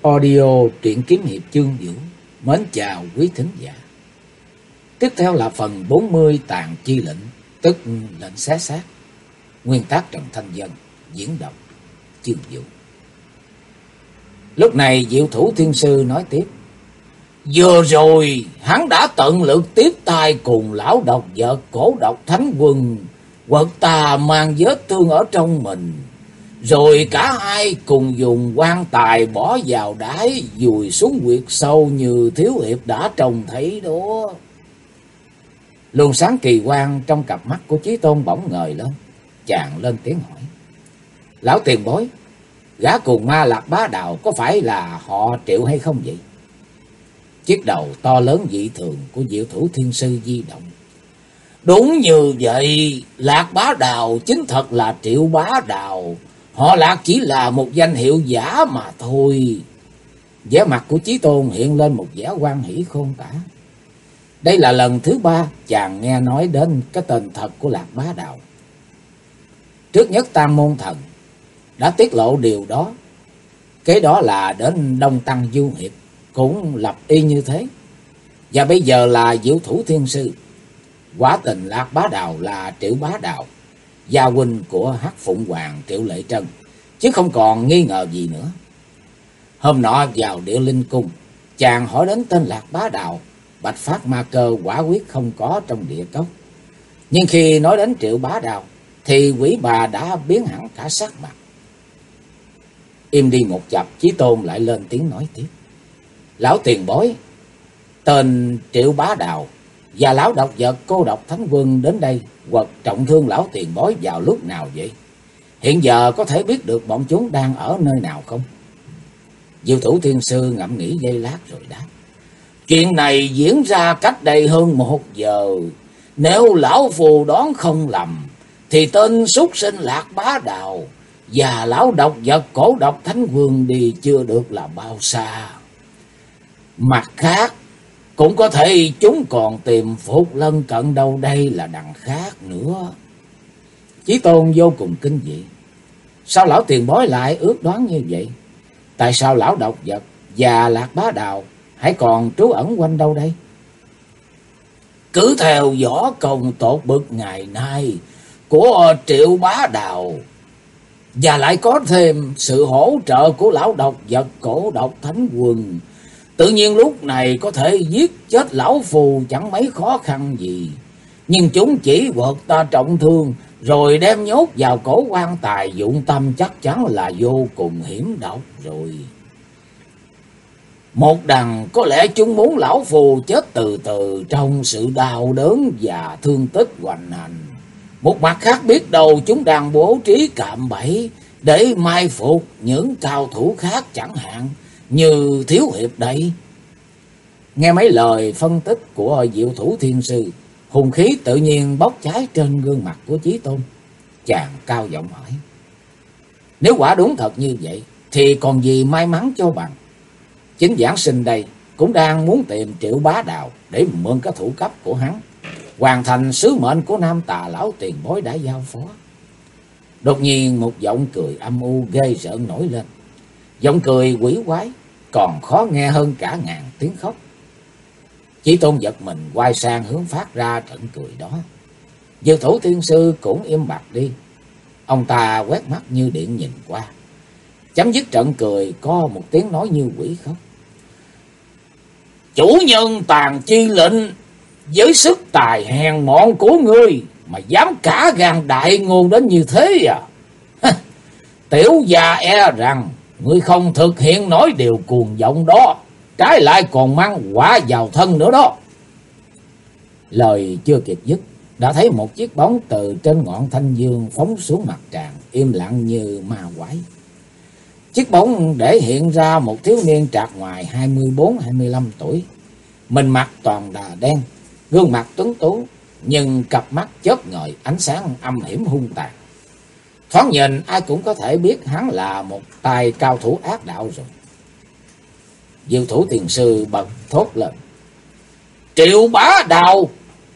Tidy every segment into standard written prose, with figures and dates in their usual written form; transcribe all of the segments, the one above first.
Audio truyện kiếm hiệp chương Vũ. Mến chào quý thính giả. Tiếp theo là phần 40 tàn chi lệnh, tức lệnh xé xác. Nguyên tác Trần Thanh Dân, diễn đọc chương Vũ. Lúc này Diệu Thủ Thiên Sư nói tiếp: vừa rồi hắn đã tận lực tiếp tay cùng lão độc vật Cổ Độc Thánh Quân quật tà mang vết thương ở trong mình. Rồi cả hai cùng dùng quan tài bỏ vào đáy vùi xuống huyệt sâu như thiếu hiệp đã trông thấy đó. Luồng sáng kỳ quang trong cặp mắt của Chí Tôn bỗng ngời lên. Chàng lên tiếng hỏi: lão tiền bối, gã cùng ma Lạc Bá Đạo có phải là họ Triệu hay không vậy? Chiếc đầu to lớn dị thường của Diệu Thủ Thiên Sư di động. Đúng như vậy, Lạc Bá Đạo chính thật là Triệu Bá Đạo. Họ Lạc chỉ là một danh hiệu giả mà thôi. Vẻ mặt của Chí Tôn hiện lên một vẻ hoan hỷ khôn tả. Đây là lần thứ 3 chàng nghe nói đến cái tên thật của Lạc Bá Đạo. Trước nhất Tam Môn Thần đã tiết lộ điều đó. Kế đó là đến Đông Tăng Du Hiệp cũng lập y như thế. Và bây giờ là Diệu Thủ Thiên Sư. Quả tình Lạc Bá Đạo là Triệu Bá Đạo, gia huynh của Hắc Phụng Hoàng Triệu Lệ Trân, chứ không còn nghi ngờ gì nữa. Hôm nọ vào Địa Linh Cung, chàng hỏi đến tên Lạc Bá Đạo, Bạch Phát Ma Cơ quả quyết không có trong địa cốc. Nhưng khi nói đến Triệu Bá Đạo thì quỷ bà đã biến hẳn cả sắc mặt. Im đi một chập, Chí Tôn lại lên tiếng nói tiếp: lão tiền bối, tên Triệu Bá Đạo và lão độc vật Cô Độc Thánh Quân đến đây quật trọng thương lão tiền bối vào lúc nào vậy? Hiện giờ có thể biết được bọn chúng đang ở nơi nào không? Diệu Thủ Thiên Sư ngẫm nghĩ giây lát rồi đáp: chuyện này diễn ra cách đây hơn 1 giờ. Nếu lão phù đoán không lầm thì tên súc sinh Lạc Bá Đạo và lão độc vật Cổ Độc Thánh Quân đi chưa được là bao xa. Mặt khác, cũng có thể chúng còn tìm phục lân cận đâu đây là đằng khác nữa. Chí Tôn vô cùng kinh dị. Sao lão tiền bối lại ước đoán như vậy? Tại sao lão độc vật và Lạc Bá Đạo hãy còn trú ẩn quanh đâu đây? Cứ theo võ công tột bực ngày nay của Triệu Bá Đạo, và lại có thêm sự hỗ trợ của lão độc vật Cổ Độc Thánh Quân, tự nhiên lúc này có thể giết chết lão phù chẳng mấy khó khăn gì. Nhưng chúng chỉ quật ta trọng thương rồi đem nhốt vào cổ quan tài, dụng tâm chắc chắn là vô cùng hiểm độc rồi. Một đằng có lẽ chúng muốn lão phù chết từ từ trong sự đau đớn và thương tích hoành hành. Một mặt khác biết đâu chúng đang bố trí cạm bẫy để mai phục những cao thủ khác chẳng hạn, như thiếu hiệp đây. Nghe mấy lời phân tích của Diệu Thủ Thiên Sư, hùng khí tự nhiên bốc cháy trên gương mặt của Chí Tôn. Chàng cao giọng hỏi: nếu quả đúng thật như vậy thì còn gì may mắn cho bằng. Chính giảng sinh đây cũng đang muốn tìm Triệu Bá Đạo để mượn cái thủ cấp của hắn, hoàn thành sứ mệnh của Nam Tà lão tiền bối đã giao phó. Đột nhiên một giọng cười âm u ghê rợn nổi lên. Giọng cười quỷ quái còn khó nghe hơn cả ngàn tiếng khóc. Chí Tôn giật mình quay sang hướng phát ra trận cười đó. Diệu Thủ Thiên Sư cũng im bặt đi. Ông ta quét mắt như điện nhìn qua. Chấm dứt trận cười có một tiếng nói như quỷ khóc: chủ nhân tàn chi lệnh, với sức tài hèn mọn của ngươi mà dám cả gan đại ngôn đến như thế à? Tiểu gia e rằng ngươi không thực hiện nổi điều cuồng vọng đó, trái lại còn mang quả vào thân nữa đó. Lời chưa kịp dứt, đã thấy một chiếc bóng từ trên ngọn thanh dương phóng xuống mặt tràng, im lặng như ma quái. Chiếc bóng để hiện ra một thiếu niên trạc ngoài 24-25 tuổi, mình mặc toàn đà đen, gương mặt tuấn tú, nhưng cặp mắt chớp ngời ánh sáng âm hiểm hung tàn. Thoáng nhìn ai cũng có thể biết hắn là một tài cao thủ ác đạo rồi. Diệu Thủ Tiền Sư bật thốt lên: Triệu Bá Đạo!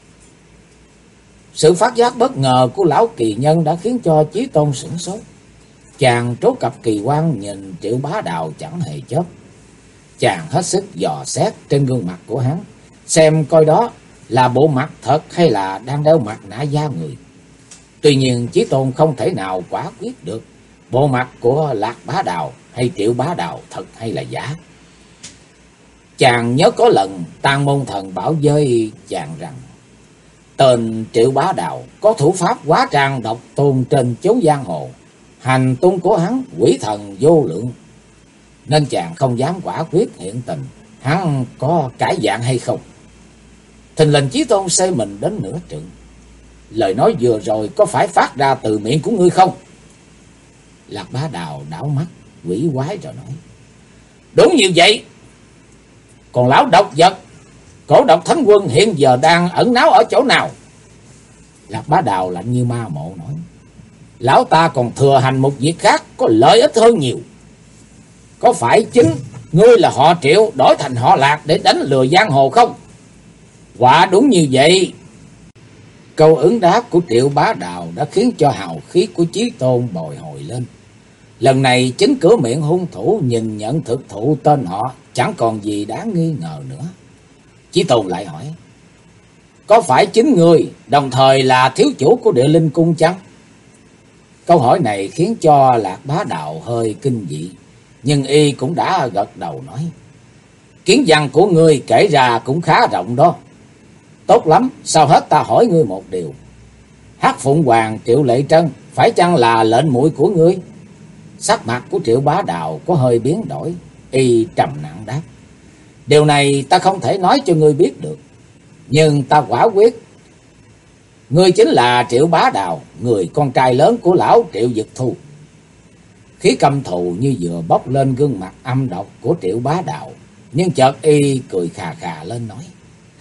Sự phát giác bất ngờ của lão kỳ nhân đã khiến cho Chí Tôn sửng sốt. Chàng trố cặp kỳ quan nhìn Triệu Bá Đạo chẳng hề chớp, Chàng hết sức dò xét trên gương mặt của hắn, xem coi đó là bộ mặt thật hay là đang đeo mặt nạ da người. Tuy nhiên Chí Tôn không thể nào quả quyết được bộ mặt của Lạc Bá Đào hay Triệu Bá Đào thật hay là giả. Chàng nhớ có lần Tang Môn Thần bảo với chàng rằng tên Triệu Bá Đào có thủ pháp hóa trang độc tôn trên chốn giang hồ, hành tung của hắn quỷ thần vô lượng, nên chàng không dám quả quyết hiện tình hắn có cải dạng hay không. Thình lình Chí Tôn xây mình đến nửa trượng. Lời nói vừa rồi có phải phát ra từ miệng của ngươi không? Lạc Bá Đào đảo mắt quỷ quái rồi nói: Đúng như vậy. Còn lão độc vật Cổ Độc Thánh Quân hiện giờ đang ẩn náu ở chỗ nào? Lạc Bá Đào lạnh như ma mộ nói: Lão ta còn thừa hành một việc khác có lợi ích hơn nhiều. Có phải chính ngươi là họ Triệu đổi thành họ Lạc để đánh lừa giang hồ không? Quả đúng như vậy. Câu ứng đáp của Triệu Bá Đào đã khiến cho hào khí của Chí Tôn bồi hồi lên. Lần này chính cửa miệng hung thủ nhìn nhận thực thụ tên họ chẳng còn gì đáng nghi ngờ nữa. Chí Tôn lại hỏi: Có phải chính ngươi đồng thời là thiếu chủ của Địa Linh Cung chăng? Câu hỏi này khiến cho Lạc Bá Đào hơi kinh dị, nhưng y cũng đã gật đầu nói: Kiến văn của ngươi kể ra cũng khá rộng đó. Tốt lắm, sao hết ta hỏi ngươi một điều. Hắc Phụng Hoàng Triệu Lệ Trân phải chăng là lệnh muội của ngươi? Sắc mặt của Triệu Bá Đào có hơi biến đổi, y trầm nặng đáp: Điều này ta không thể nói cho ngươi biết được, nhưng ta quả quyết ngươi chính là Triệu Bá Đào, người con trai lớn của lão Triệu Dực Thu. Khí căm thù như vừa bốc lên gương mặt âm độc của Triệu Bá Đào, nhưng chợt y cười khà khà lên nói: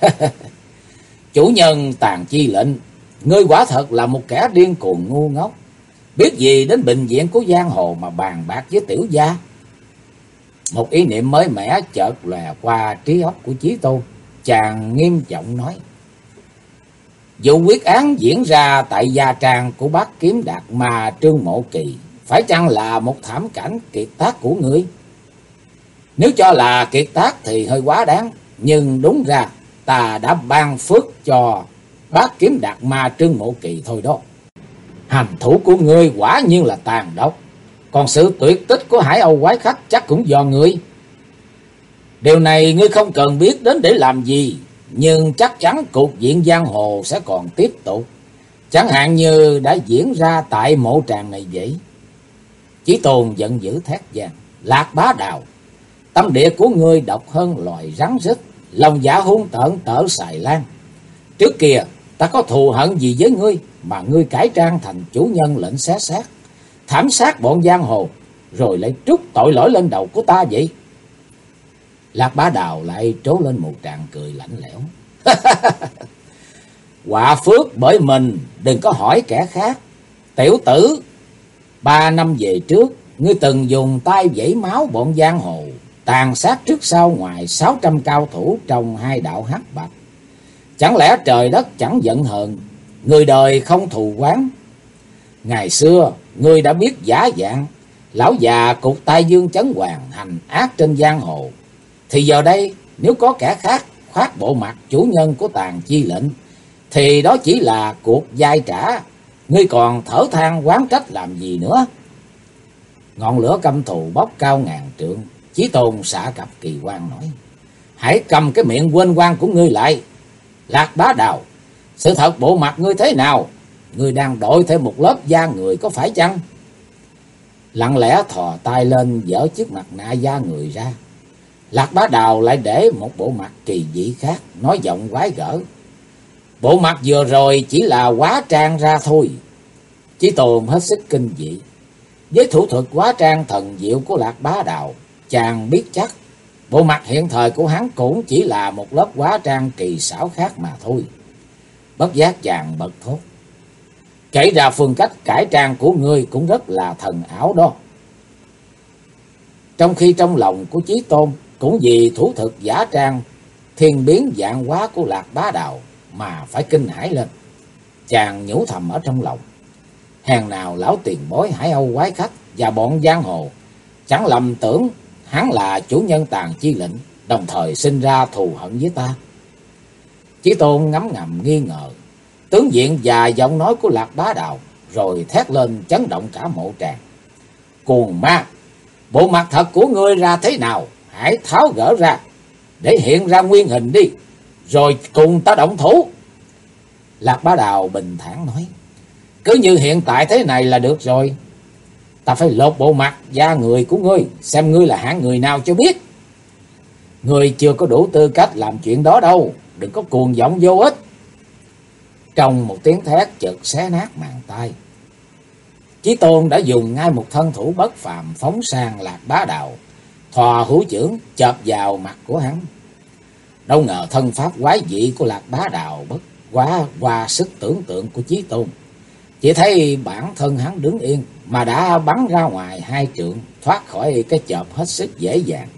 Chủ nhân Tàn Chi Lệnh, ngươi quả thật là một kẻ điên cuồng ngu ngốc, biết gì đến bình diện của giang hồ mà bàn bạc với tiểu gia. Một ý niệm mới mẻ chợt lòe qua trí óc của Chí Tôn. Chàng nghiêm giọng nói: Vụ quyết án diễn ra tại gia trang của Bát Kiếm Đạt Ma Trương Mộ Kỳ phải chăng là một thảm cảnh kiệt tác của ngươi? Nếu cho là kiệt tác thì hơi quá đáng, nhưng đúng ra ta đã ban phước cho Bát Kiếm Đạt Ma Trương Mộ Kỳ thôi đó. Hành thủ của ngươi quả nhiên là tàn độc, còn sự tuyệt tích của Hải Âu Quái Khách chắc cũng do ngươi. Điều này ngươi không cần biết đến để làm gì, nhưng chắc chắn cục diện giang hồ sẽ còn tiếp tục, chẳng hạn như đã diễn ra tại mộ tràng này vậy. Chí Tôn giận dữ thét vang: Lạc Bá Đào, tâm địa của ngươi độc hơn loài rắn rít, lòng dạ hung tợn tở xài lan. Trước kia ta có thù hận gì với ngươi mà ngươi cải trang thành chủ nhân lệnh xé xác, thảm sát bọn giang hồ, rồi lại trút tội lỗi lên đầu của ta vậy? Lạc Bá Đào lại trố lên một tràng cười lạnh lẽo: Quả phước bởi mình, đừng có hỏi kẻ khác. Tiểu tử, 3 năm về trước, ngươi từng dùng tay vẩy máu bọn giang hồ, tàn sát trước sau ngoài 600 cao thủ trong 2 đạo hắc bạch. Chẳng lẽ trời đất chẳng giận hờn, người đời không thù oán? Ngày xưa, ngươi đã biết giả dạng, lão già cục Tai Dương Chấn Hoàng hành ác trên giang hồ, thì giờ đây nếu có kẻ khác khoác bộ mặt chủ nhân của Tàn Chi Lệnh, thì đó chỉ là cuộc giai trả. Ngươi còn thở than oán trách làm gì nữa? Ngọn lửa căm thù bốc cao ngàn trượng. Chí Tôn xả cặp kỳ quan nói: Hãy cầm cái miệng quên quan của ngươi lại. Lạc Bá Đào, sự thật bộ mặt ngươi thế nào? Ngươi đang đội thêm một lớp da người có phải chăng? Lặng lẽ thò tay lên dỡ chiếc mặt nạ da người ra. Lạc Bá Đào lại để một bộ mặt kỳ dị khác, nói giọng quái gở: Bộ mặt vừa rồi chỉ là hóa trang ra thôi. Chí Tôn hết sức kinh dị. Với thủ thuật hóa trang thần diệu của Lạc Bá Đào, chàng biết chắc bộ mặt hiện thời của hắn cũng chỉ là một lớp hóa trang kỳ xảo khác mà thôi. Bất giác chàng bật thốt: Kể ra phương cách cải trang của ngươi cũng rất là thần ảo đó. Trong khi trong lòng của Chí Tôn cũng vì thủ thuật giả trang thiên biến vạn hóa của Lạc Bá Đào mà phải kinh hãi lên. Chàng nhủ thầm ở trong lòng: Hèn nào lão tiền bối Hải Âu Quái Khách và bọn giang hồ chẳng lầm tưởng hắn là chủ nhân Tàn Chi lệnh, đồng thời sinh ra thù hận với ta? Chí Tôn ngấm ngầm nghi ngờ tướng diện và giọng nói của Lạc Bá Đào, rồi thét lên chấn động cả mộ tràng. Cuồng ma, bộ mặt thật của ngươi ra thế nào? Hãy tháo gỡ ra, để hiện ra nguyên hình đi, rồi cùng ta động thủ. Lạc Bá Đào bình thản nói, cứ như hiện tại thế này là được rồi. Ta phải lột bộ mặt da người của ngươi, xem ngươi là hạng người nào cho biết. Ngươi chưa có đủ tư cách làm chuyện đó đâu, đừng có cuồng vọng vô ích. Trong một tiếng thét chợt xé nát màn tai, Chí Tôn đã dùng ngay một thân thủ bất phàm phóng sang Lạc Bá Đào, thò hữu chưởng chộp vào mặt của hắn. Đâu ngờ thân pháp quái dị của Lạc Bá Đào bất quá qua sức tưởng tượng của Chí Tôn. Chỉ thấy bản thân hắn đứng yên mà đã bắn ra ngoài 2 trượng, thoát khỏi cái chộp hết sức dễ dàng.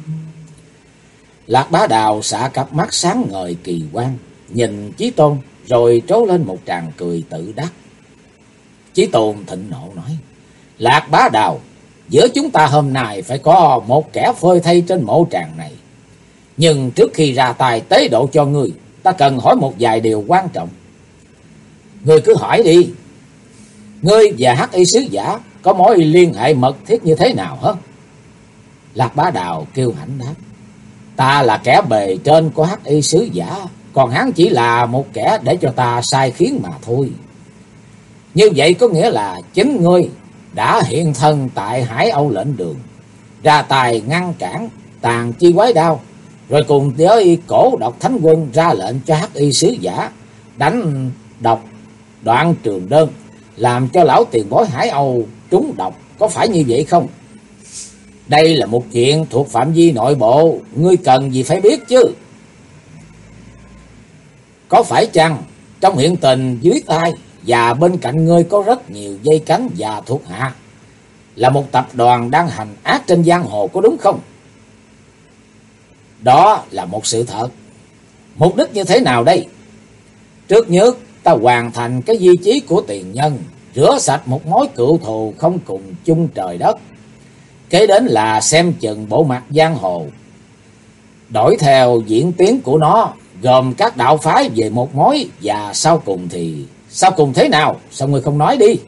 Lạc Bá Đào xạ cặp mắt sáng ngời kỳ quan, nhìn Chí Tôn rồi trố lên một tràng cười tự đắc. Chí Tôn thịnh nộ nói, Lạc Bá Đào, giữa chúng ta hôm nay phải có một kẻ phơi thây trên mộ tràng này. Nhưng trước khi ra tay tế độ cho ngươi, ta cần hỏi một vài điều quan trọng. Ngươi cứ hỏi đi. Ngươi và Hắc Y sứ giả có mối liên hệ mật thiết như thế nào hả? Lạc Bá Đào kêu hãnh đáp, ta là kẻ bề trên của Hắc Y sứ giả, còn hắn chỉ là một kẻ để cho ta sai khiến mà thôi. Như vậy có nghĩa là chính ngươi đã hiện thân tại Hải Âu lệnh đường, ra tài ngăn cản Tàn Chi quái đao, rồi cùng với Cổ Độc Thánh Quân ra lệnh cho Hắc Y sứ giả đánh độc Đoạn Trường Đơn, làm cho lão tiền bối Hải Âu trúng độc, có phải như vậy không? Đây là một chuyện thuộc phạm vi nội bộ, ngươi cần gì phải biết chứ? Có phải chăng trong hiện tình dưới tay và bên cạnh ngươi có rất nhiều dây cánh và thuộc hạ, là một tập đoàn đang hành ác trên giang hồ, có đúng không? Đó là một sự thật. Mục đích như thế nào đây? Trước nhất, ta hoàn thành cái di chí của tiền nhân, rửa sạch một mối cựu thù không cùng chung trời đất. Kế đến là xem chừng bộ mặt giang hồ, đổi theo diễn tiến của nó, gồm các đạo phái về một mối. Và sau cùng thế nào? Sao ngươi không nói đi?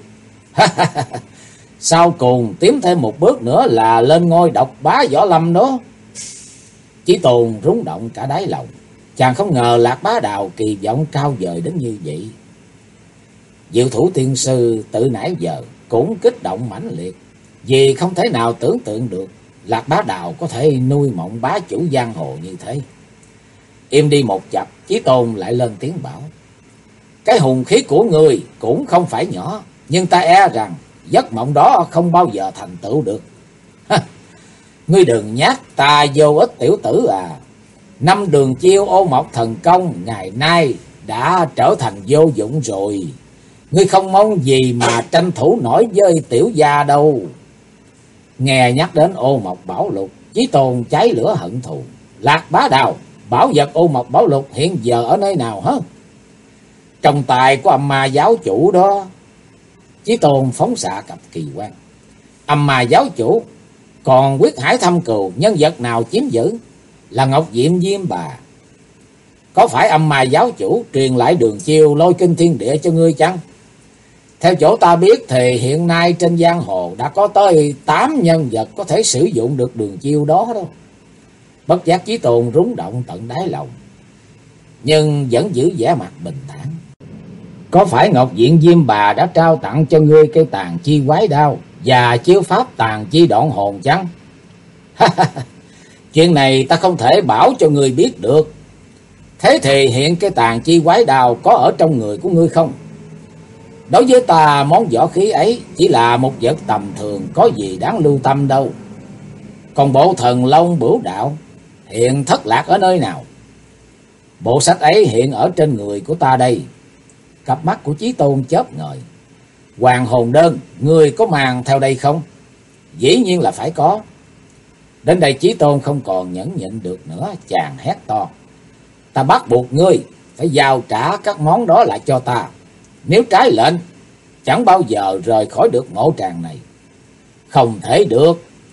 Sau cùng tiến thêm một bước nữa là lên ngôi độc bá võ lâm đó. Chí Tôn rung động cả đáy lòng, chàng không ngờ Lạc Bá Đào kỳ vọng cao vời đến như vậy. Diệu Thủ tiên sư tự nãy giờ cũng kích động mãnh liệt, vì không thể nào tưởng tượng được Lạc Bá Đào có thể nuôi mộng bá chủ giang hồ như thế. Im đi một chập, Chí Tôn lại lên tiếng bảo, cái hùng khí của ngươi cũng không phải nhỏ, nhưng ta e rằng giấc mộng đó không bao giờ thành tựu được. Ngươi đừng nhắc ta vô ích tiểu tử à. 5 đường chiêu ô mộc thần công ngày nay đã trở thành vô dụng rồi. Ngươi không mong gì mà tranh thủ nổi với tiểu gia đâu. Nghe nhắc đến ô mộc bảo lục, Chí Tôn cháy lửa hận thù. Lạc Bá Đào, bảo vật ô mộc bảo lục hiện giờ ở nơi nào hả? Trong tài của Âm Ma giáo chủ đó. Chí Tôn phóng xạ cặp kỳ quan. Âm Ma giáo chủ, còn Quyết Hải Thâm Cừu nhân vật nào chiếm giữ? Là Ngọc Diệm Diêm Bà. Có phải Âm Ma giáo chủ truyền lại đường chiêu lôi kinh thiên địa cho ngươi chăng? Theo chỗ ta biết thì hiện nay trên giang hồ đã có tới 8 nhân vật có thể sử dụng được đường chiêu đó đâu. Bất giác Chí Tôn rúng động tận đáy lòng, nhưng vẫn giữ vẻ mặt bình thản. Có phải Ngọc Diện Diêm Bà đã trao tặng cho ngươi cây Tàn Chi quái đao và chiêu pháp Tàn Chi đoạn hồn chăng? Chuyện này ta không thể bảo cho ngươi biết được. Thế thì hiện cái Tàn Chi quái đao có ở trong người của ngươi không? Đối với ta, món võ khí ấy chỉ là một vật tầm thường, có gì đáng lưu tâm đâu. Còn bộ Thần Long Bửu Đạo hiện thất lạc ở nơi nào? Bộ sách ấy hiện ở trên người của ta đây. Cặp mắt của Chí Tôn chớp ngời. Hoàng hồn đơn, ngươi có mang theo đây không? Dĩ nhiên là phải có. Đến đây Chí Tôn không còn nhẫn nhịn được nữa, chàng hét to. Ta bắt buộc ngươi phải giao trả các món đó lại cho ta. Nếu trái lệnh, chẳng bao giờ rời khỏi được mộ tràng này. Không thể được.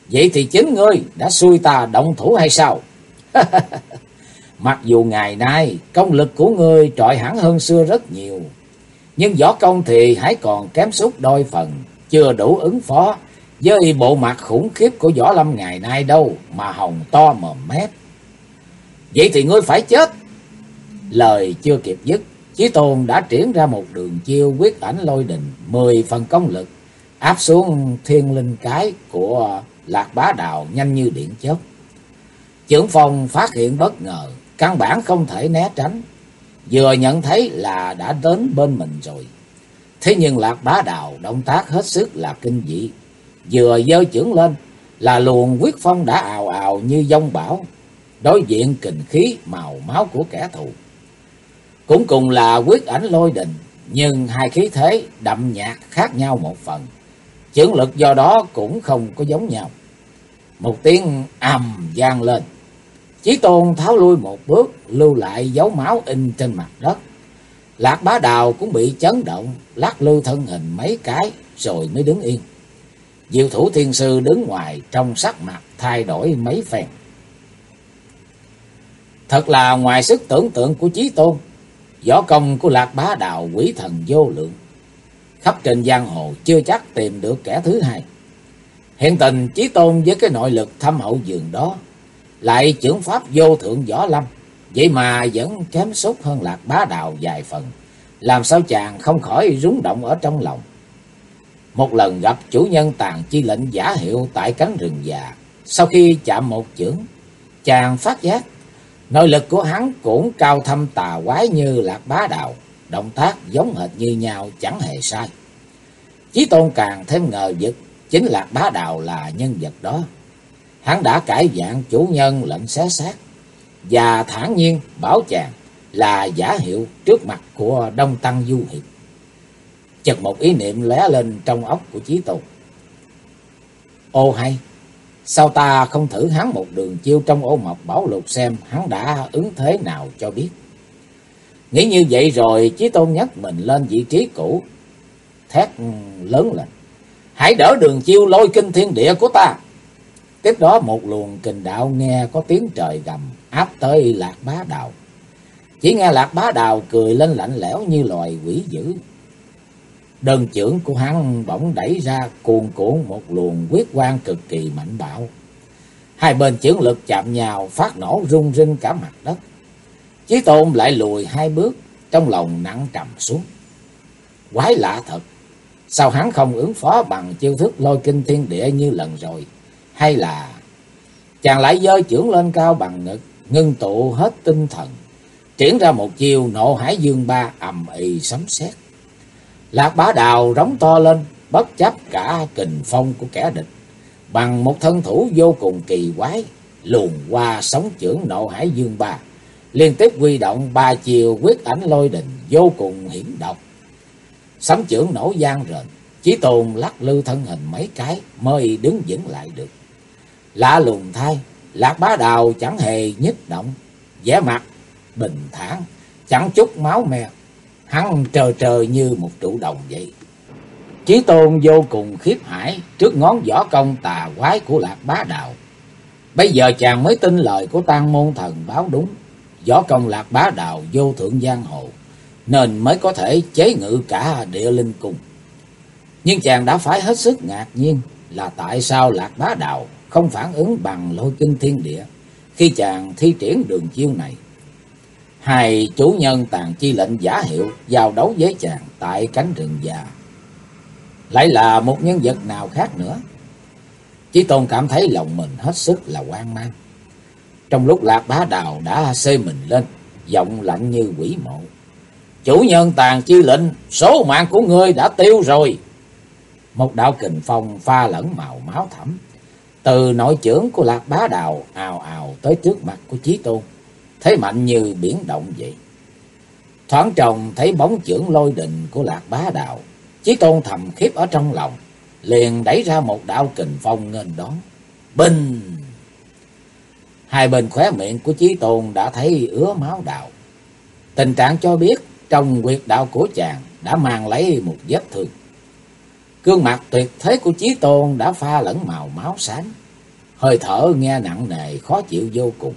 Vậy thì chính ngươi đã xui ta động thủ hay sao? Mặc dù ngày nay công lực của ngươi trội hẳn hơn xưa rất nhiều, nhưng võ công thì hãy còn kém sút đôi phần, chưa đủ ứng phó với bộ mặt khủng khiếp của Võ Lâm ngày nay đâu mà hòng to mồm mép. Vậy thì ngươi phải chết. Lời chưa kịp dứt, Chí Tôn đã triển ra một đường chiêu quyết ảnh lôi đình, 10 phần công lực áp xuống thiên linh cái của Lạc Bá Đào nhanh như điện chớp. Chưởng phong phát hiện bất ngờ, căn bản không thể né tránh, vừa nhận thấy là đã đến bên mình rồi. Thế nhưng Lạc Bá Đào động tác hết sức là kinh dị, vừa giơ chưởng lên là luồng quyết phong đã ào ào như giông bão, đối diện kình khí màu máu của kẻ thù. Cũng cùng là quyết ảnh lôi đình, nhưng hai khí thế đậm nhạt khác nhau một phần, chưởng lực do đó cũng không có giống nhau. Một tiếng ầm vang lên, Chí Tôn tháo lui một bước, lưu lại dấu máu in trên mặt đất. Lạc Bá Đào cũng bị chấn động, lắc lư thân hình mấy cái rồi mới đứng yên. Diệu Thủ Thiên Sư đứng ngoài trong sắc mặt thay đổi mấy phen. Thật là ngoài sức tưởng tượng của Chí Tôn, võ công của Lạc Bá Đào quỷ thần vô lượng, khắp trên giang hồ chưa chắc tìm được kẻ thứ hai. Hiện tình Chí Tôn với cái nội lực thâm hậu dường đó, lại chưởng pháp vô thượng võ lâm, vậy mà vẫn kém sút hơn Lạc Bá Đào vài phần, làm sao chàng không khỏi rúng động ở trong lòng. Một lần gặp chủ nhân Tàn Chi Lệnh giả hiệu tại cánh rừng già, sau khi chạm một chưởng, chàng phát giác nội lực của hắn cũng cao thâm tà quái như Lạc Bá Đào, động tác giống hệt như nhau chẳng hề sai. Chí Tôn càng thêm ngờ vực, chính Lạc Bá Đào là nhân vật đó. Hắn đã cải dạng chủ nhân lệnh xé xác, và thản nhiên bảo chàng là giả hiệu trước mặt của Đông Tăng Du Hiệp. Chợt một ý niệm lóe lên trong óc của Chí Tôn. Ô hay, sao ta không thử hắn một đường chiêu trong Ô Mộc Bảo Lục xem hắn đã ứng thế nào cho biết. Nghĩ như vậy rồi, Chí Tôn nhấc mình lên vị trí cũ, thét lớn lên: hãy đỡ đường chiêu lôi kinh thiên địa của ta. Tiếp đó một luồng kình đạo nghe có tiếng trời gầm áp tới Lạc Bá Đào. Chỉ nghe Lạc Bá Đào cười lên lạnh lẽo như loài quỷ dữ. Đơn chưởng của hắn bỗng đẩy ra cuồn cuộn một luồng quyết quang cực kỳ mạnh bạo. Hai bên chưởng lực chạm nhau phát nổ rung rinh cả mặt đất. Chí Tôn lại lùi hai bước, trong lòng nặng trầm xuống. Quái lạ thật, sao hắn không ứng phó bằng chiêu thức lôi kinh thiên địa như lần rồi? Hay là chàng lại giơ chưởng lên cao bằng ngực, ngưng tụ hết tinh thần, triển ra một chiêu Nộ Hải Dương Ba ầm ĩ sấm sét. Lạc Bá Đào rống to lên, bất chấp cả kình phong của kẻ địch, bằng một thân thủ vô cùng kỳ quái, luồn qua sóng chưởng Nộ Hải Dương Ba, liên tiếp huy động 3 chiêu quyết ảnh lôi đình vô cùng hiểm độc. Sấm chưởng nổ vang rền, Chí Tôn lắc lư thân hình mấy cái mới đứng vững lại được. Lạ lùng thay, Lạc Bá Đào chẳng hề nhích động, vẻ mặt bình thản, chẳng chút máu me, hắn trơ trơ như một trụ đồng vậy. Chí Tôn vô cùng khiếp hãi trước ngón võ công tà quái của Lạc Bá Đào. Bây giờ chàng mới tin lời của Tang Môn Thần báo đúng, võ công Lạc Bá Đào vô thượng giang hồ, nên mới có thể chế ngự cả Địa Linh Cung. Nhưng chàng đã phải hết sức ngạc nhiên là tại sao Lạc Bá Đào không phản ứng bằng lôi kinh thiên địa khi chàng thi triển đường chiêu này. Hai chủ nhân Tàn Chi Lệnh giả hiệu giao đấu với chàng tại cánh rừng già lại là một nhân vật nào khác nữa? Chí Tôn cảm thấy lòng mình hết sức là hoang mang. Trong lúc Lạc Bá Đào đã xê mình lên, giọng lạnh như quỷ mộ: chủ nhân Tàn Chi Lệnh, số mạng của ngươi đã tiêu rồi. Một đạo kình phong pha lẫn màu máu thẫm từ nội chưởng của Lạc Bá Đào ào ào tới trước mặt của Chí Tôn, thế mạnh như biển động vậy. Thoáng trông thấy bóng chưởng lôi đình của Lạc Bá Đào, Chí Tôn thầm khiếp ở trong lòng, liền đẩy ra một đạo kình phong nghênh đón. Binh! Hai bên khóe miệng của Chí Tôn đã thấy ứa máu đào. Tình trạng cho biết trong huyệt đạo của chàng đã mang lấy một vết thương. Gương mặt tuyệt thế của Chí Tôn đã pha lẫn màu máu xám, hơi thở nghe nặng nề khó chịu vô cùng.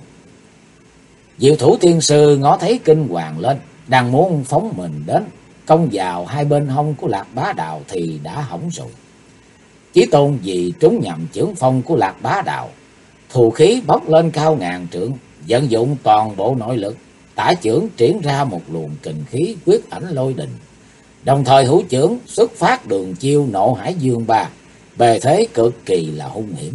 Diệu Thủ Thiên Sư ngó thấy kinh hoàng lên, đang muốn phóng mình đến công vào hai bên hông của Lạc Bá Đạo thì đã hỏng rồi. Chí Tôn vì trúng nhầm chưởng phong của Lạc Bá Đạo, thù khí bốc lên cao ngàn trượng, vận dụng toàn bộ nội lực, tả chưởng triển ra một luồng kình khí quyết ảnh lôi đình, đồng thời hữu chưởng xuất phát đường chiêu Nộ Hải Dương Ba, bề thế cực kỳ là hung hiểm.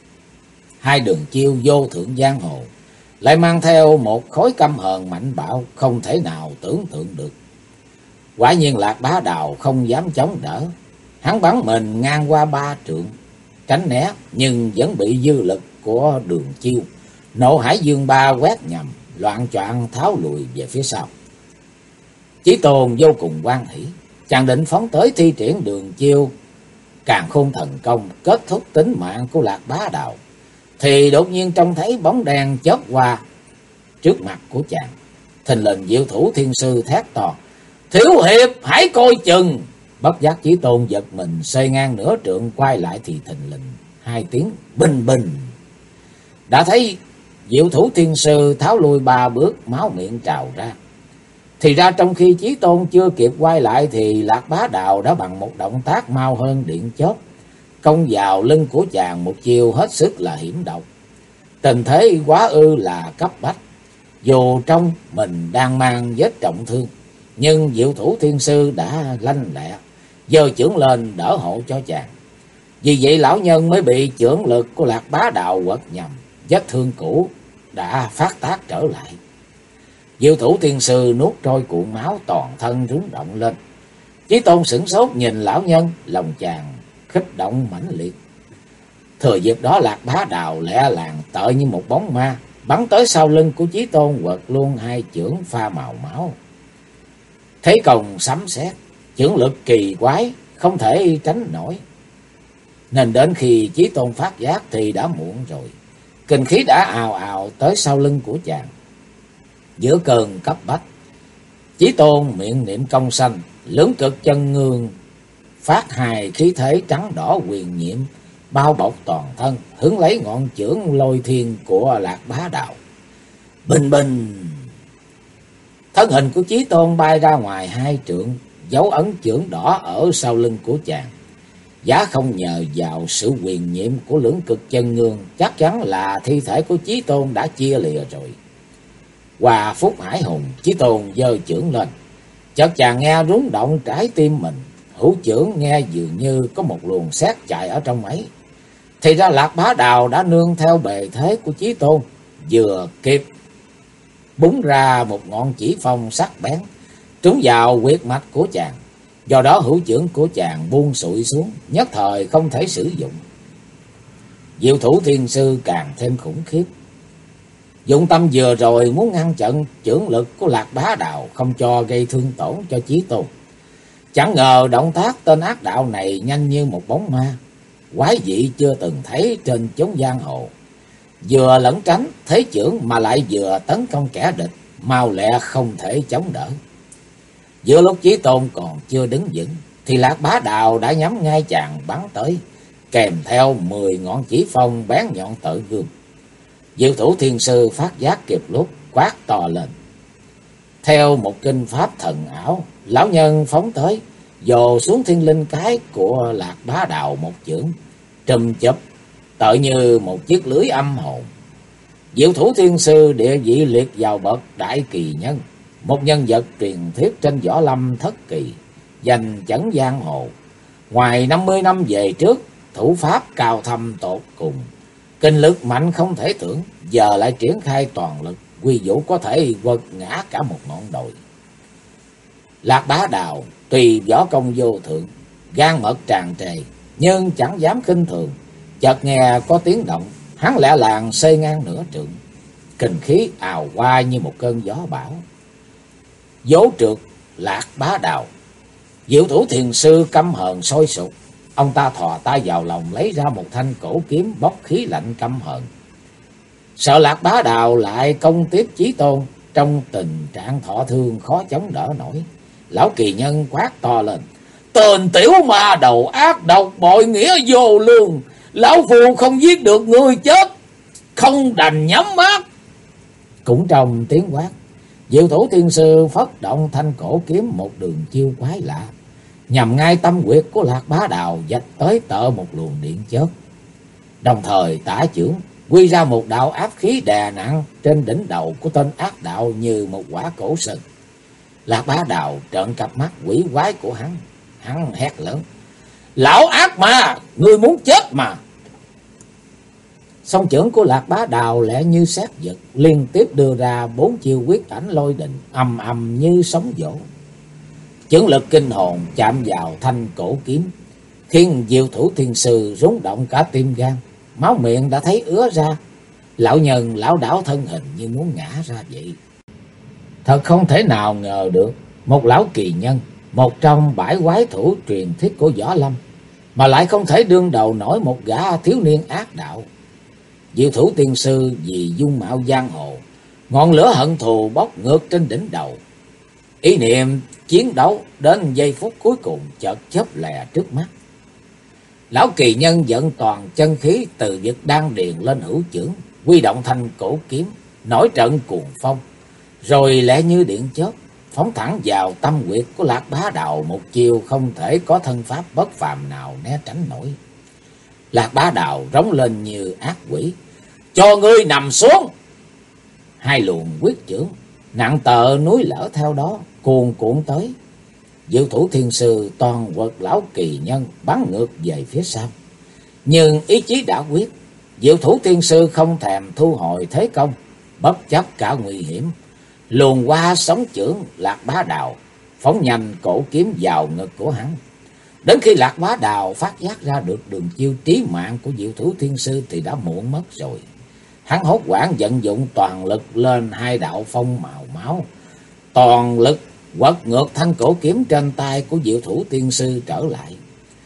Hai đường chiêu vô thượng giang hồ, lại mang theo một khối căm hờn mạnh bạo không thể nào tưởng tượng được. Quả nhiên Lạc Bá Đạo không dám chống đỡ, hắn bắn mình ngang qua 3 trượng, tránh né nhưng vẫn bị dư lực của đường chiêu Nộ Hải Dương Ba quét nhầm, loạng choạng tháo lùi về phía sau. Chí Tôn vô cùng hoan hỉ, chàng định phóng tới thi triển đường chiêu Càn Khôn Thần Công kết thúc tính mạng của Lạc Bá Đạo, thì đột nhiên trông thấy bóng đen chớp qua trước mặt của chàng. Thình lình Diệu Thủ Thiên Sư thét to: "Thiếu hiệp hãy coi chừng!" Bất giác Chí Tôn giật mình, xoay ngang nửa trượng quay lại thì thình lình hai tiếng bình bình. Đã thấy Diệu Thủ Thiên Sư tháo lui 3 bước, máu miệng trào ra. Thì ra trong khi Chí Tôn chưa kịp quay lại thì Lạc Bá Đạo đã bằng một động tác mau hơn điện chớp công vào lưng của chàng một chiêu hết sức là hiểm độc. Tình thế quá ư là cấp bách, dù trong mình đang mang vết trọng thương, nhưng Diệu Thủ Thiên Sư đã lanh lẹ giơ chưởng lên đỡ hộ cho chàng. Vì vậy lão nhân mới bị chưởng lực của Lạc Bá Đạo quật nhầm, vết thương cũ đã phát tác trở lại. Diệu Thủ Thiên Sư nuốt trôi cuộn máu, toàn thân rúng động lên. Chí Tôn sửng sốt nhìn lão nhân, lòng chàng kích động mãnh liệt. Thừa dịp đó Lạc Bá Đạo lẹ làng tợ như một bóng ma, bắn tới sau lưng của Chí Tôn, quật luôn hai chưởng pha màu máu. Thế công sấm sét, chưởng lực kỳ quái, không thể tránh nổi. Nên đến khi Chí Tôn phát giác thì đã muộn rồi. Kình khí đã ào ào tới sau lưng của chàng. Giữa cơn cấp bách, Chí Tôn miệng niệm công sanh, lưỡng cực chân ngương phát hài khí thế trắng đỏ huyền nhiệm bao bọc toàn thân, hướng lấy ngọn chưởng lôi thiên của Lạc Bá Đạo. Bình bình, thân hình của Chí Tôn bay ra ngoài 2 trượng, dấu ấn chưởng đỏ ở sau lưng của chàng. Giá không nhờ vào sự huyền nhiệm của lưỡng cực chân ngương, chắc chắn là thi thể của Chí Tôn đã chia lìa rồi. Hòa phúc hải hùng, Chí Tôn giơ chưởng lên, chợt chàng nghe rúng động trái tim mình, hữu chưởng nghe dường như có một luồng sét chạy ở trong ấy. Thì ra Lạc Bá Đạo đã nương theo bề thế của Chí Tôn, vừa kịp búng ra một ngọn chỉ phong sắc bén trúng vào huyệt mạch của chàng. Do đó hữu chưởng của chàng buông sụi xuống, nhất thời không thể sử dụng. Diệu Thủ Thiên Sư càng thêm khủng khiếp, dụng tâm vừa rồi muốn ngăn chặn chưởng lực của Lạc Bá Đạo, không cho gây thương tổn cho Chí Tôn. Chẳng ngờ động tác tên ác đạo này nhanh như một bóng ma, quái dị chưa từng thấy trên chốn giang hồ. Vừa lẩn tránh thế chưởng mà lại vừa tấn công kẻ địch, mau lẹ không thể chống đỡ. Giữa lúc Chí Tôn còn chưa đứng vững thì Lạc Bá Đạo đã nhắm ngay chàng bắn tới, kèm theo 10 ngọn chỉ phong bén nhọn tợ gươm. Diệu Thủ Thiên Sư phát giác kịp lúc, quát to lên. Theo một kinh pháp thần ảo, lão nhân phóng tới, dồ xuống thiên linh cái của Lạc Bá Đạo một chưởng, trùm chụp tựa như một chiếc lưới âm hồn. Diệu Thủ Thiên Sư địa vị liệt vào bậc đại kỳ nhân, một nhân vật truyền thuyết trên võ lâm thất kỳ, danh chấn giang hồ. Ngoài 50 năm về trước, thủ pháp cao thâm tột cùng, kinh lực mạnh không thể tưởng, giờ lại triển khai toàn lực, quy vũ có thể quật ngã cả một ngọn đồi. Lạc Bá Đạo tùy võ công vô thượng, gan mật tràn trề, nhưng chẳng dám khinh thường. Chợt nghe có tiếng động, hắn lẹ làng xây ngang nửa trượng, kình khí ào qua như một cơn gió bão. Vỗ trượt Lạc Bá Đạo. Diệu Thủ Thiền Sư căm hờn sôi sục, ông ta thò tay vào lòng lấy ra một thanh cổ kiếm bốc khí lạnh căm hờn. Sợ Lạc Bá Đạo lại công tiếp Chí Tôn trong tình trạng thọ thương khó chống đỡ nổi, lão kỳ nhân quát to lên: Tên tiểu ma đầu ác độc, bội nghĩa vô lương, Lão phù không giết được ngươi chết, không đành nhắm mắt. Cũng trong tiếng quát, Diệu Thủ Thiên Sư phất động thanh cổ kiếm, một đường chiêu quái lạ nhằm ngay tâm huyệt của Lạc Bá Đào, vạch tới tợ một luồng điện chớp. Đồng thời tả chưởng quy ra một đạo áp khí đè nặng trên đỉnh đầu của tên ác đạo như một quả cổ sừng. Lạc Bá Đào trợn cặp mắt quỷ quái của hắn hét lớn: Lão ác ma, ngươi muốn chết mà! Song chưởng của Lạc Bá Đào lẹ như sét giật, liên tiếp đưa ra 4 chiêu quyết ảnh lôi đình, ầm ầm như sóng vỗ. Chưởng lực kinh hồn chạm vào thanh cổ kiếm, khiến Diệu Thủ Thiên Sư rúng động cả tim gan, máu miệng đã thấy ứa ra. Lão nhân lão đảo thân hình như muốn ngã ra vậy. Thật không thể nào ngờ được, một lão kỳ nhân, một trong 7 quái thủ truyền thuyết của Võ Lâm, mà lại không thể đương đầu nổi một gã thiếu niên ác đạo. Diệu Thủ Tiên Sư vì dung mạo giang hồ, ngọn lửa hận thù bốc ngược trên đỉnh đầu. Ý niệm chiến đấu đến giây phút cuối cùng chợt chớp lè trước mắt. Lão kỳ nhân dẫn toàn chân khí từ vực đan điền lên hữu chưởng, quy động thanh cổ kiếm, nổi trận cuồng phong, rồi lẹ như điện chớp phóng thẳng vào tâm huyệt của Lạc Bá Đào, một chiêu không thể có thân pháp bất phàm nào né tránh nổi. Lạc Bá Đào rống lên như ác quỷ: Cho ngươi nằm xuống! Hai luồng quyết chưởng nặng tợ núi lở theo đó cuồn cuộn tới. Diệu Thủ Thiên Sư toàn quật lão kỳ nhân bắn ngược về phía sau, nhưng ý chí đã quyết. Diệu Thủ Thiên Sư không thèm thu hồi thế công, bất chấp cả nguy hiểm, luồn qua sóng chưởng Lạc Bá Đào, phóng nhanh cổ kiếm vào ngực của hắn. Đến khi Lạc Bá Đào phát giác ra được đường chiêu trí mạng của Diệu Thủ Thiên Sư thì đã muộn mất rồi. Hắn hốt hoảng vận dụng toàn lực lên 2 đạo phong màu máu, toàn lực quật ngược thanh cổ kiếm trên tay của Diệu Thủ Tiên Sư trở lại.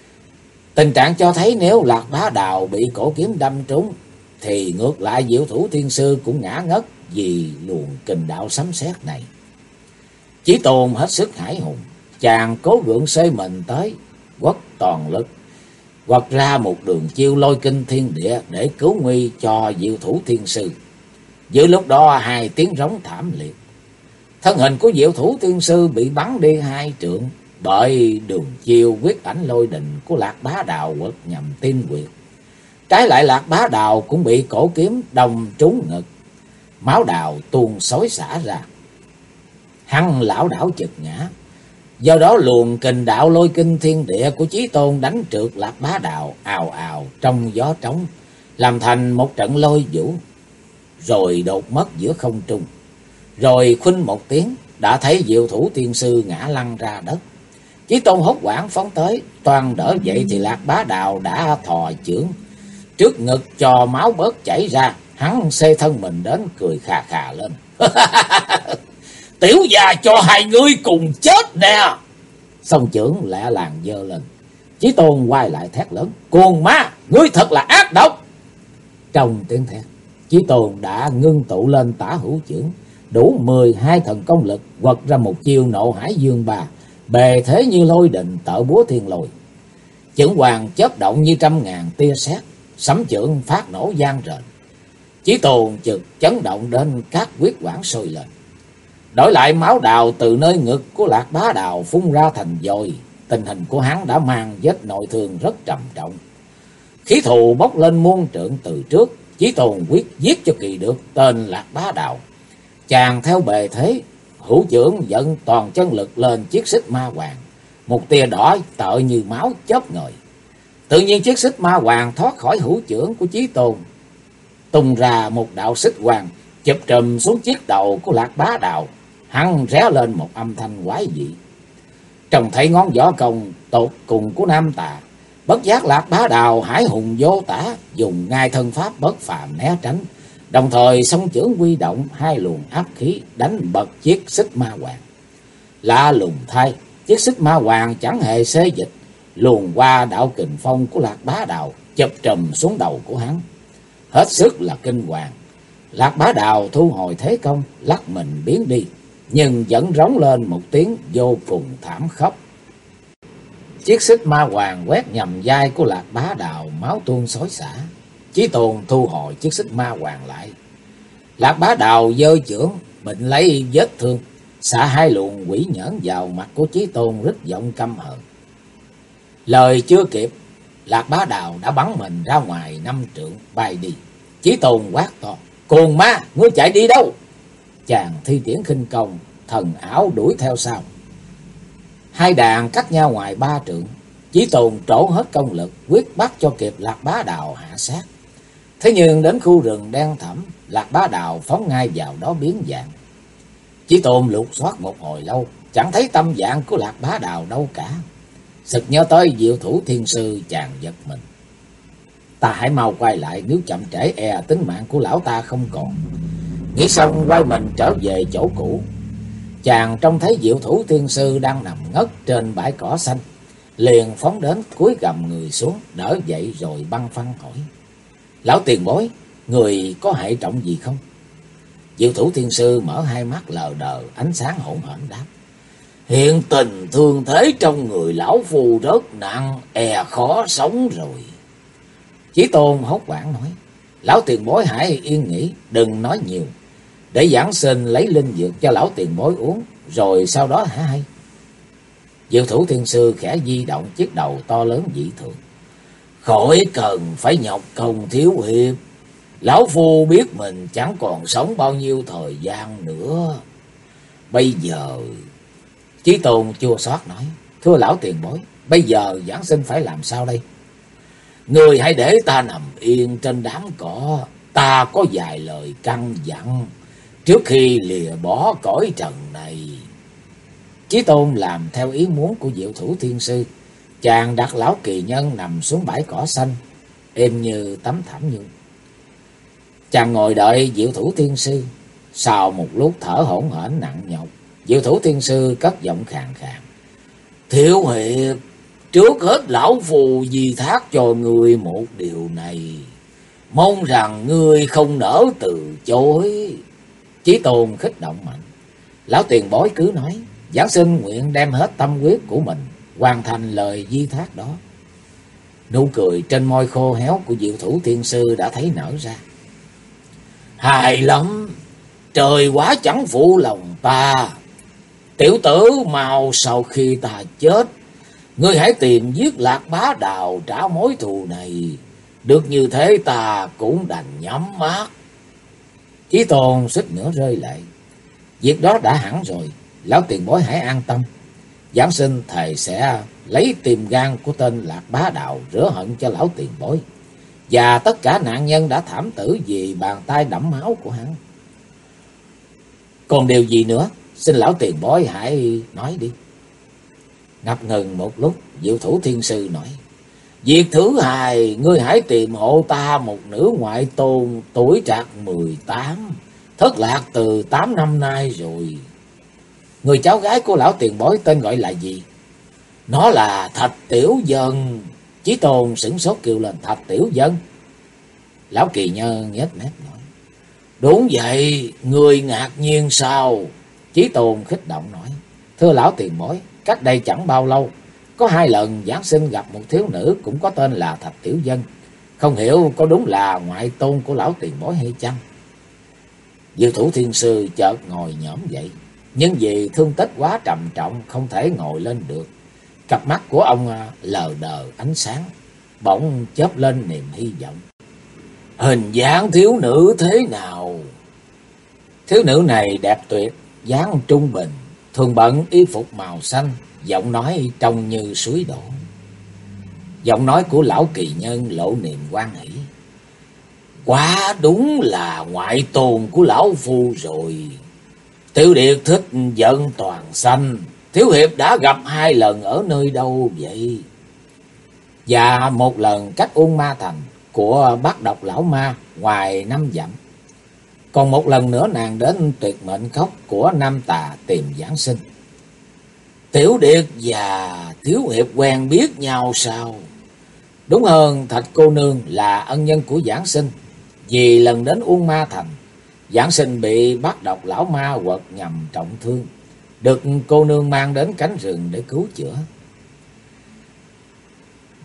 Tình trạng cho thấy nếu Lạc Bá Đào bị cổ kiếm đâm trúng thì ngược lại Diệu Thủ Tiên Sư cũng ngã ngất vì luồng kình đạo sấm sét này. Chí Tôn hết sức hải hùng, chàng cố gượng xơi mình tới, quất toàn lực quật ra một đường chiêu lôi kinh thiên địa để cứu nguy cho Diệu Thủ Thiên Sư. Giữa lúc đó 2 tiếng rống thảm liệt, thân hình của Diệu Thủ Thiên Sư bị bắn đi 2 trượng bởi đường chiêu quyết ảnh lôi đình của Lạc Bá Đào quật nhằm tim huyệt. Trái lại Lạc Bá Đào cũng bị cổ kiếm đâm trúng ngực, máu đào tuôn xối xả ra. Hắn lảo đảo chực ngã. Do đó luồng kình đạo lôi kinh thiên địa của Chí Tôn đánh trượt Lạc Bá Đào ào ào trong gió trống, làm thành một trận lôi vũ, rồi đột mất giữa không trung. Rồi khuynh một tiếng, đã thấy Diệu Thủ Tiên Sư ngã lăn ra đất. Chí Tôn hốt hoảng phóng tới, toan đỡ dậy thì Lạc Bá Đào đã thò chưởng trước ngực cho máu bớt chảy ra. Hắn xê thân mình đến cười khà khà lên: Tiểu già cho 2 ngươi cùng chết nè! Song chưởng lẹ làng giơ lên. Chí Tôn quay lại thét lớn: Cuồng ma, ngươi thật là ác độc! Trong tiếng thét, Chí Tôn đã ngưng tụ lên tả hữu chưởng, đủ 12 thần công lực, quật ra một chiêu Nộ Hải Dương Ba, bề thế như lôi đình, tợ búa thiên lôi. Chưởng hoàng chớp động như trăm ngàn tia sét, sấm chưởng phát nổ vang rền. Chí Tôn chợt chấn động đến các huyết quản sôi lên. Đổi lại máu đào từ nơi ngực của Lạc Bá Đào phun ra thành dồi. Tình hình của hắn đã mang vết nội thương rất trầm trọng. Khí thù bốc lên muôn trượng từ trước. Chí Tôn quyết giết cho kỳ được tên Lạc Bá Đào. Chàng theo bề thế, hữu chưởng dẫn toàn chân lực lên chiếc xích ma hoàng. Một tia đỏ tợ như máu chớp ngời. Tự nhiên chiếc xích ma hoàng thoát khỏi hữu chưởng của Chí Tôn, tung ra một đạo xích quang chụp trùm xuống chiếc đầu của Lạc Bá Đào. Hắn ré lên một âm thanh quái dị. Trông thấy ngón võ công tột cùng của nam tà, bất giác Lạc Bá Đào hải hùng vô tả, dùng ngay thân pháp bất phàm né tránh, đồng thời song chưởng quy động 2 luồng áp khí đánh bật chiếc xích ma hoàng. Lạ lùng thay, chiếc xích ma hoàng chẳng hề xê dịch, luồn qua đạo kình phong của Lạc Bá Đào, chụp trùm xuống đầu của hắn. Hết sức là kinh hoàng. Lạc Bá Đào thu hồi thế công, lắc mình biến đi, nhưng vẫn rống lên một tiếng vô cùng thảm khốc. Chiếc xích ma hoàng quét nhầm vai của Lạc Bá Đào, máu tuôn xối xả. Chí Tôn thu hồi chiếc xích ma hoàng lại. Lạc Bá Đào giơ chưởng bịnh lấy vết thương, xạ hai luồng quỷ nhẫn vào mặt của Chí Tôn, rít giọng căm hờn. Lời chưa kịp, Lạc Bá Đào đã bắn mình ra ngoài 5 trượng bay đi. Chí Tôn quát to: "Cuồng ma, ngươi chạy đi đâu?" Chàng thi triển khinh công, thần ảo đuổi theo sau. Hai đàn cách nhau ngoài 3 trượng. Chí Tôn trổ hết công lực, quyết bắt cho kịp Lạc Bá Đào hạ sát. Thế nhưng đến khu rừng đen thẳm, Lạc Bá Đào phóng ngay vào đó biến dạng. Chí Tôn lục soát một hồi lâu, chẳng thấy tâm dạng của Lạc Bá Đào đâu cả. Sực nhớ tới Diệu Thủ Thiên Sư, chàng giật mình. Ta hãy mau quay lại, nếu chậm trễ e tính mạng của lão ta không còn. Nghĩ xong quay mình trở về chỗ cũ. Chàng trông thấy Diệu Thủ Thiên Sư đang nằm ngất trên bãi cỏ xanh, liền phóng đến cúi gầm người xuống, đỡ dậy rồi băn khoăn hỏi: "Lão tiền bối, người có hại trọng gì không?" Diệu Thủ Thiên Sư mở hai mắt lờ đờ, ánh sáng hỗn hển đáp: "Hiện tình thương thế trong người lão phu rất nặng, e khó sống rồi." Chí Tôn hốt hoảng nói: "Lão tiền bối hãy yên nghỉ, đừng nói nhiều, để giảng sinh lấy linh dược cho lão tiền bối uống, rồi sau đó hả hay?" Diệu Thủ Thiên Sư khẽ di động chiếc đầu to lớn dị thường: "Khỏi cần phải nhọc công thiếu hiệp, lão phu biết mình chẳng còn sống bao nhiêu thời gian nữa. Bây giờ..." Chí Tôn chua xót nói: "Thưa lão tiền bối, bây giờ giảng sinh phải làm sao đây?" "Người hãy để ta nằm yên trên đám cỏ, ta có vài lời căn dặn trước khi lìa bỏ cõi trần này." Chí Tôn làm theo ý muốn của Diệu Thủ Thiên Sư. Chàng đặt lão kỳ nhân nằm xuống bãi cỏ xanh, êm như tấm thảm nhung. Chàng ngồi đợi Diệu Thủ Thiên Sư. Sau một lúc thở hổn hển nặng nhọc, Diệu Thủ Thiên Sư cất giọng khàn khàn: "Thiếu hiệp, trước hết lão phù di thác cho người một điều này, mong rằng ngươi không nỡ từ chối." Chí Tôn khích động mạnh: "Lão tiền bối cứ nói, giảng sinh nguyện đem hết tâm huyết của mình hoàn thành lời di thác đó." Nụ cười trên môi khô héo của Diệu Thủ Thiên Sư đã thấy nở ra: "Hài lắm, trời quá chẳng phụ lòng ta. Tiểu tử, mau sau khi ta chết, ngươi hãy tìm giết Lạc Bá Đào trả mối thù này. Được như thế ta cũng đành nhắm mắt." Chí Tôn suýt nữa rơi lệ: "Việc đó đã hẳn rồi, lão tiền bối hãy an tâm. Giảng sinh thầy sẽ lấy tim gan của tên Lạc Bá Đào rửa hận cho lão tiền bối và tất cả nạn nhân đã thảm tử vì bàn tay đẫm máu của hắn. Còn điều gì nữa, xin lão tiền bối hãy nói đi." Ngập ngừng một lúc, Diệu Thủ Thiên Sư nói: "Việc thứ hai, ngươi hãy tìm hộ ta một nữ ngoại tôn tuổi trạc 18, thất lạc từ 8 năm nay rồi." "Người cháu gái của lão tiền bối tên gọi là gì?" "Nó là Thạch Tiểu Dân." Chí Tôn sửng sốt kêu lên: "Thạch Tiểu Dân?" Lão kỳ nhân nhếch mép nói: "Đúng vậy, người ngạc nhiên sao?" Chí Tôn khích động nói: "Thưa lão tiền bối, cách đây chẳng bao lâu, có 2 lần giảng sinh gặp một thiếu nữ cũng có tên là Thạch Tiểu Dân. Không hiểu có đúng là ngoại tôn của lão tiền bối hay chăng?" Diệu Thủ Thiên Sư chợt ngồi nhổm dậy, nhưng vì thương tích quá trầm trọng không thể ngồi lên được. Cặp mắt của ông lờ đờ ánh sáng, bỗng chớp lên niềm hy vọng. "Hình dáng thiếu nữ thế nào?" Thiếu nữ này đẹp tuyệt, dáng trung bình, thường bận y phục màu xanh, giọng nói trông như suối đổ. Giọng nói của lão kỳ nhân lộ niềm hoan hỷ: "Quá đúng là ngoại tôn của lão phu rồi. Tiểu điệt thích giận toàn xanh, thiếu hiệp đã gặp 2 lần ở nơi đâu vậy?" "Và một lần cách Uông Ma Thành của Bát Độc Lão Ma ngoài 5 dặm. Còn một lần nữa nàng đến Tuyệt Mệnh Cốc của Nam Tà tìm giảng sinh." "Tiểu điệt và thiếu hiệp quen biết nhau sao?" "Đúng hơn, Thạch cô nương là ân nhân của giảng sinh. Vì lần đến Uông Ma Thành, giảng sinh bị Bát Độc Lão Ma quật nhằm trọng thương, được cô nương mang đến cánh rừng để cứu chữa."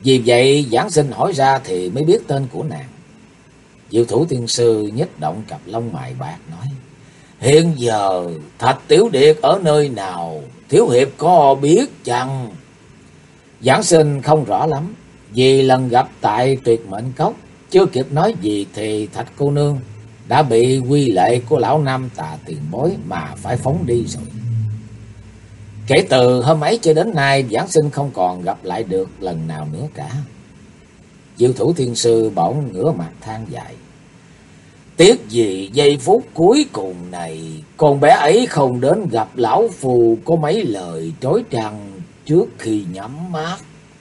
Vì vậy giảng sinh hỏi ra thì mới biết tên của nàng. Diệu Thủ Thiên Sư nhếch động cặp lông mày bạc nói: Hiện giờ Thạch Tiểu Điệt ở nơi nào, thiếu hiệp có biết chăng? Giảng sinh không rõ lắm, vì lần gặp tại Tuyệt Mệnh Cốc, chưa kịp nói gì thì Thạch cô nương đã bị quy lệ của lão Nam Tà Tiền Bối mà phải phóng đi rồi. Kể từ hôm ấy cho đến nay, giảng sinh không còn gặp lại được lần nào nữa cả. Diệu Thủ Thiên Sư bỗng ngửa mặt than dài: Tiếc gì giây phút cuối cùng này, con bé ấy không đến gặp lão phù có mấy lời trói trăng trước khi nhắm mắt.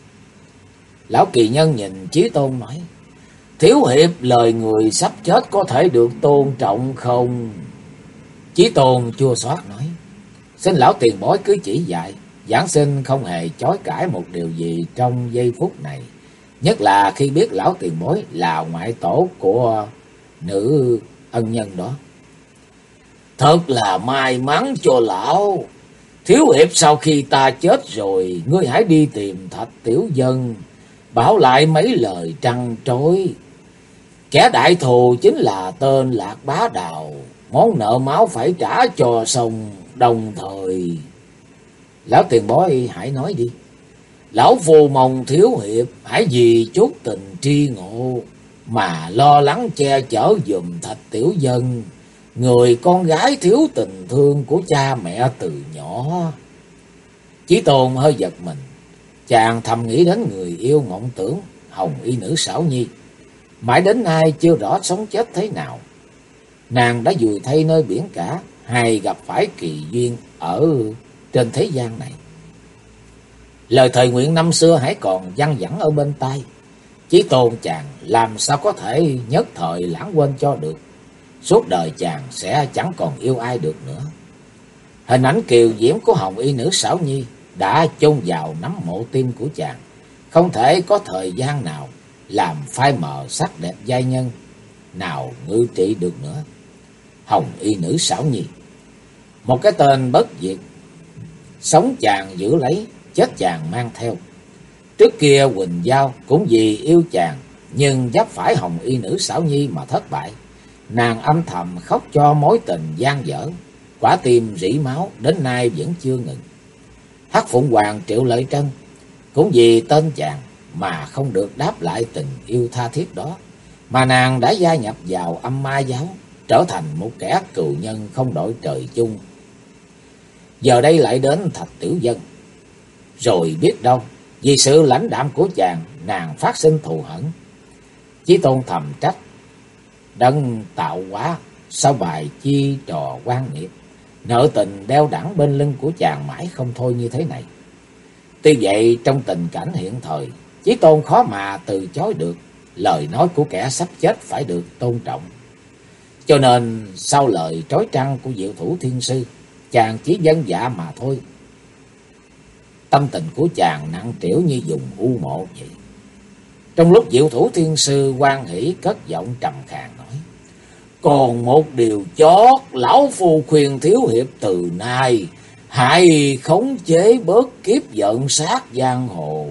Lão kỳ nhân nhìn Chí Tôn nói: Thiếu hiệp, lời người sắp chết có thể được tôn trọng không? Chí Tôn chua xót nói: Xin lão tiền bối cứ chỉ dạy. Giảng sinh không hề chối cãi một điều gì trong giây phút này, nhất là khi biết lão tiền bối là ngoại tổ của nữ ân nhân đó. Thật là may mắn cho lão. Thiếu hiệp, sau khi ta chết rồi, ngươi hãy đi tìm Thạch Tiểu Dân, bảo lại mấy lời trăn trối. Kẻ đại thù chính là tên Lạc Bá Đào, món nợ máu phải trả cho xong. Đồng thời, lão tiền bối hãy nói đi. Lão phù mong thiếu hiệp hãy vì chút tình tri ngộ mà lo lắng che chở giùm Thạch Tiểu Dân, người con gái thiếu tình thương của cha mẹ từ nhỏ. Chí Tôn hơi giật mình, chàng thầm nghĩ đến người yêu mộng tưởng hồng y nữ Xảo Nhi, mãi đến nay chưa rõ sống chết thế nào. Nàng đã vùi thay nơi biển cả, hay gặp phải kỳ duyên ở trên thế gian này. Lời thời nguyện năm xưa hãy còn văng vẳng ở bên tai. Chí Tôn chàng làm sao có thể nhất thời lãng quên cho được. Suốt đời chàng sẽ chẳng còn yêu ai được nữa. Hình ảnh kiều diễm của hồng y nữ Xảo Nhi đã chôn vào nắm mộ tim của chàng, không thể có thời gian nào làm phai mờ sắc đẹp giai nhân nào ngự trị được nữa. Hồng y nữ Xảo Nhi, một cái tên bất diệt, sống chàng giữ lấy, chết chàng mang theo. Trước kia Quỳnh Giao cũng vì yêu chàng, nhưng vấp phải hồng y nữ Xảo Nhi mà thất bại. Nàng âm thầm khóc cho mối tình gian dở, quả tim rỉ máu đến nay vẫn chưa ngừng. Hắc Phụng Hoàng Triệu Lợi Trân cũng vì tên chàng mà không được đáp lại tình yêu tha thiết đó, mà nàng đã gia nhập vào âm ma giáo, trở thành một kẻ cừu nhân không đội trời chung. Giờ đây lại đến Thạch Tiểu Dân, rồi biết đâu vì sự lãnh đạm của chàng, nàng phát sinh thù hận. Chí Tôn thầm trách: Đấng tạo hóa sao bài chi trò quan nghiệp, nợ tình đeo đẳng bên lưng của chàng mãi không thôi như thế này. Tuy vậy, trong tình cảnh hiện thời, Chí Tôn khó mà từ chối được. Lời nói của kẻ sắp chết phải được tôn trọng. Cho nên sau lời trói trăng của Diệu Thủ Thiên Sư, chàng chỉ vâng dạ mà thôi. Tâm tình của chàng nặng trĩu như vùng u mộ vậy. Trong lúc Diệu Thủ Thiên Sư hoan hỉ cất giọng trầm khàn nói: Còn một điều chót, lão phu khuyên thiếu hiệp từ nay hãy khống chế bớt kiếp giận sát giang hồ.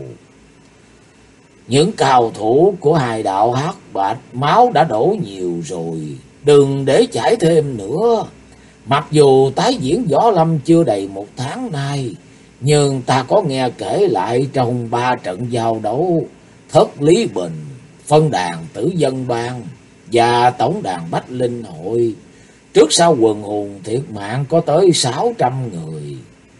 Những cao thủ của hai đạo Hắc Bạch máu đã đổ nhiều rồi, đừng để chảy thêm nữa. Mặc dù tái diễn võ lâm chưa đầy 1 tháng nay, nhưng ta có nghe kể lại trong 3 trận giao đấu Thất Lý Bình, phân đàn Tử Dân Bang và tổng đàn Bách Linh Hội, trước sau quần hùng thiệt mạng có tới 600 người.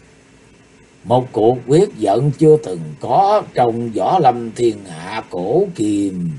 Một cuộc quyết giận chưa từng có trong võ lâm thiên hạ cổ kim.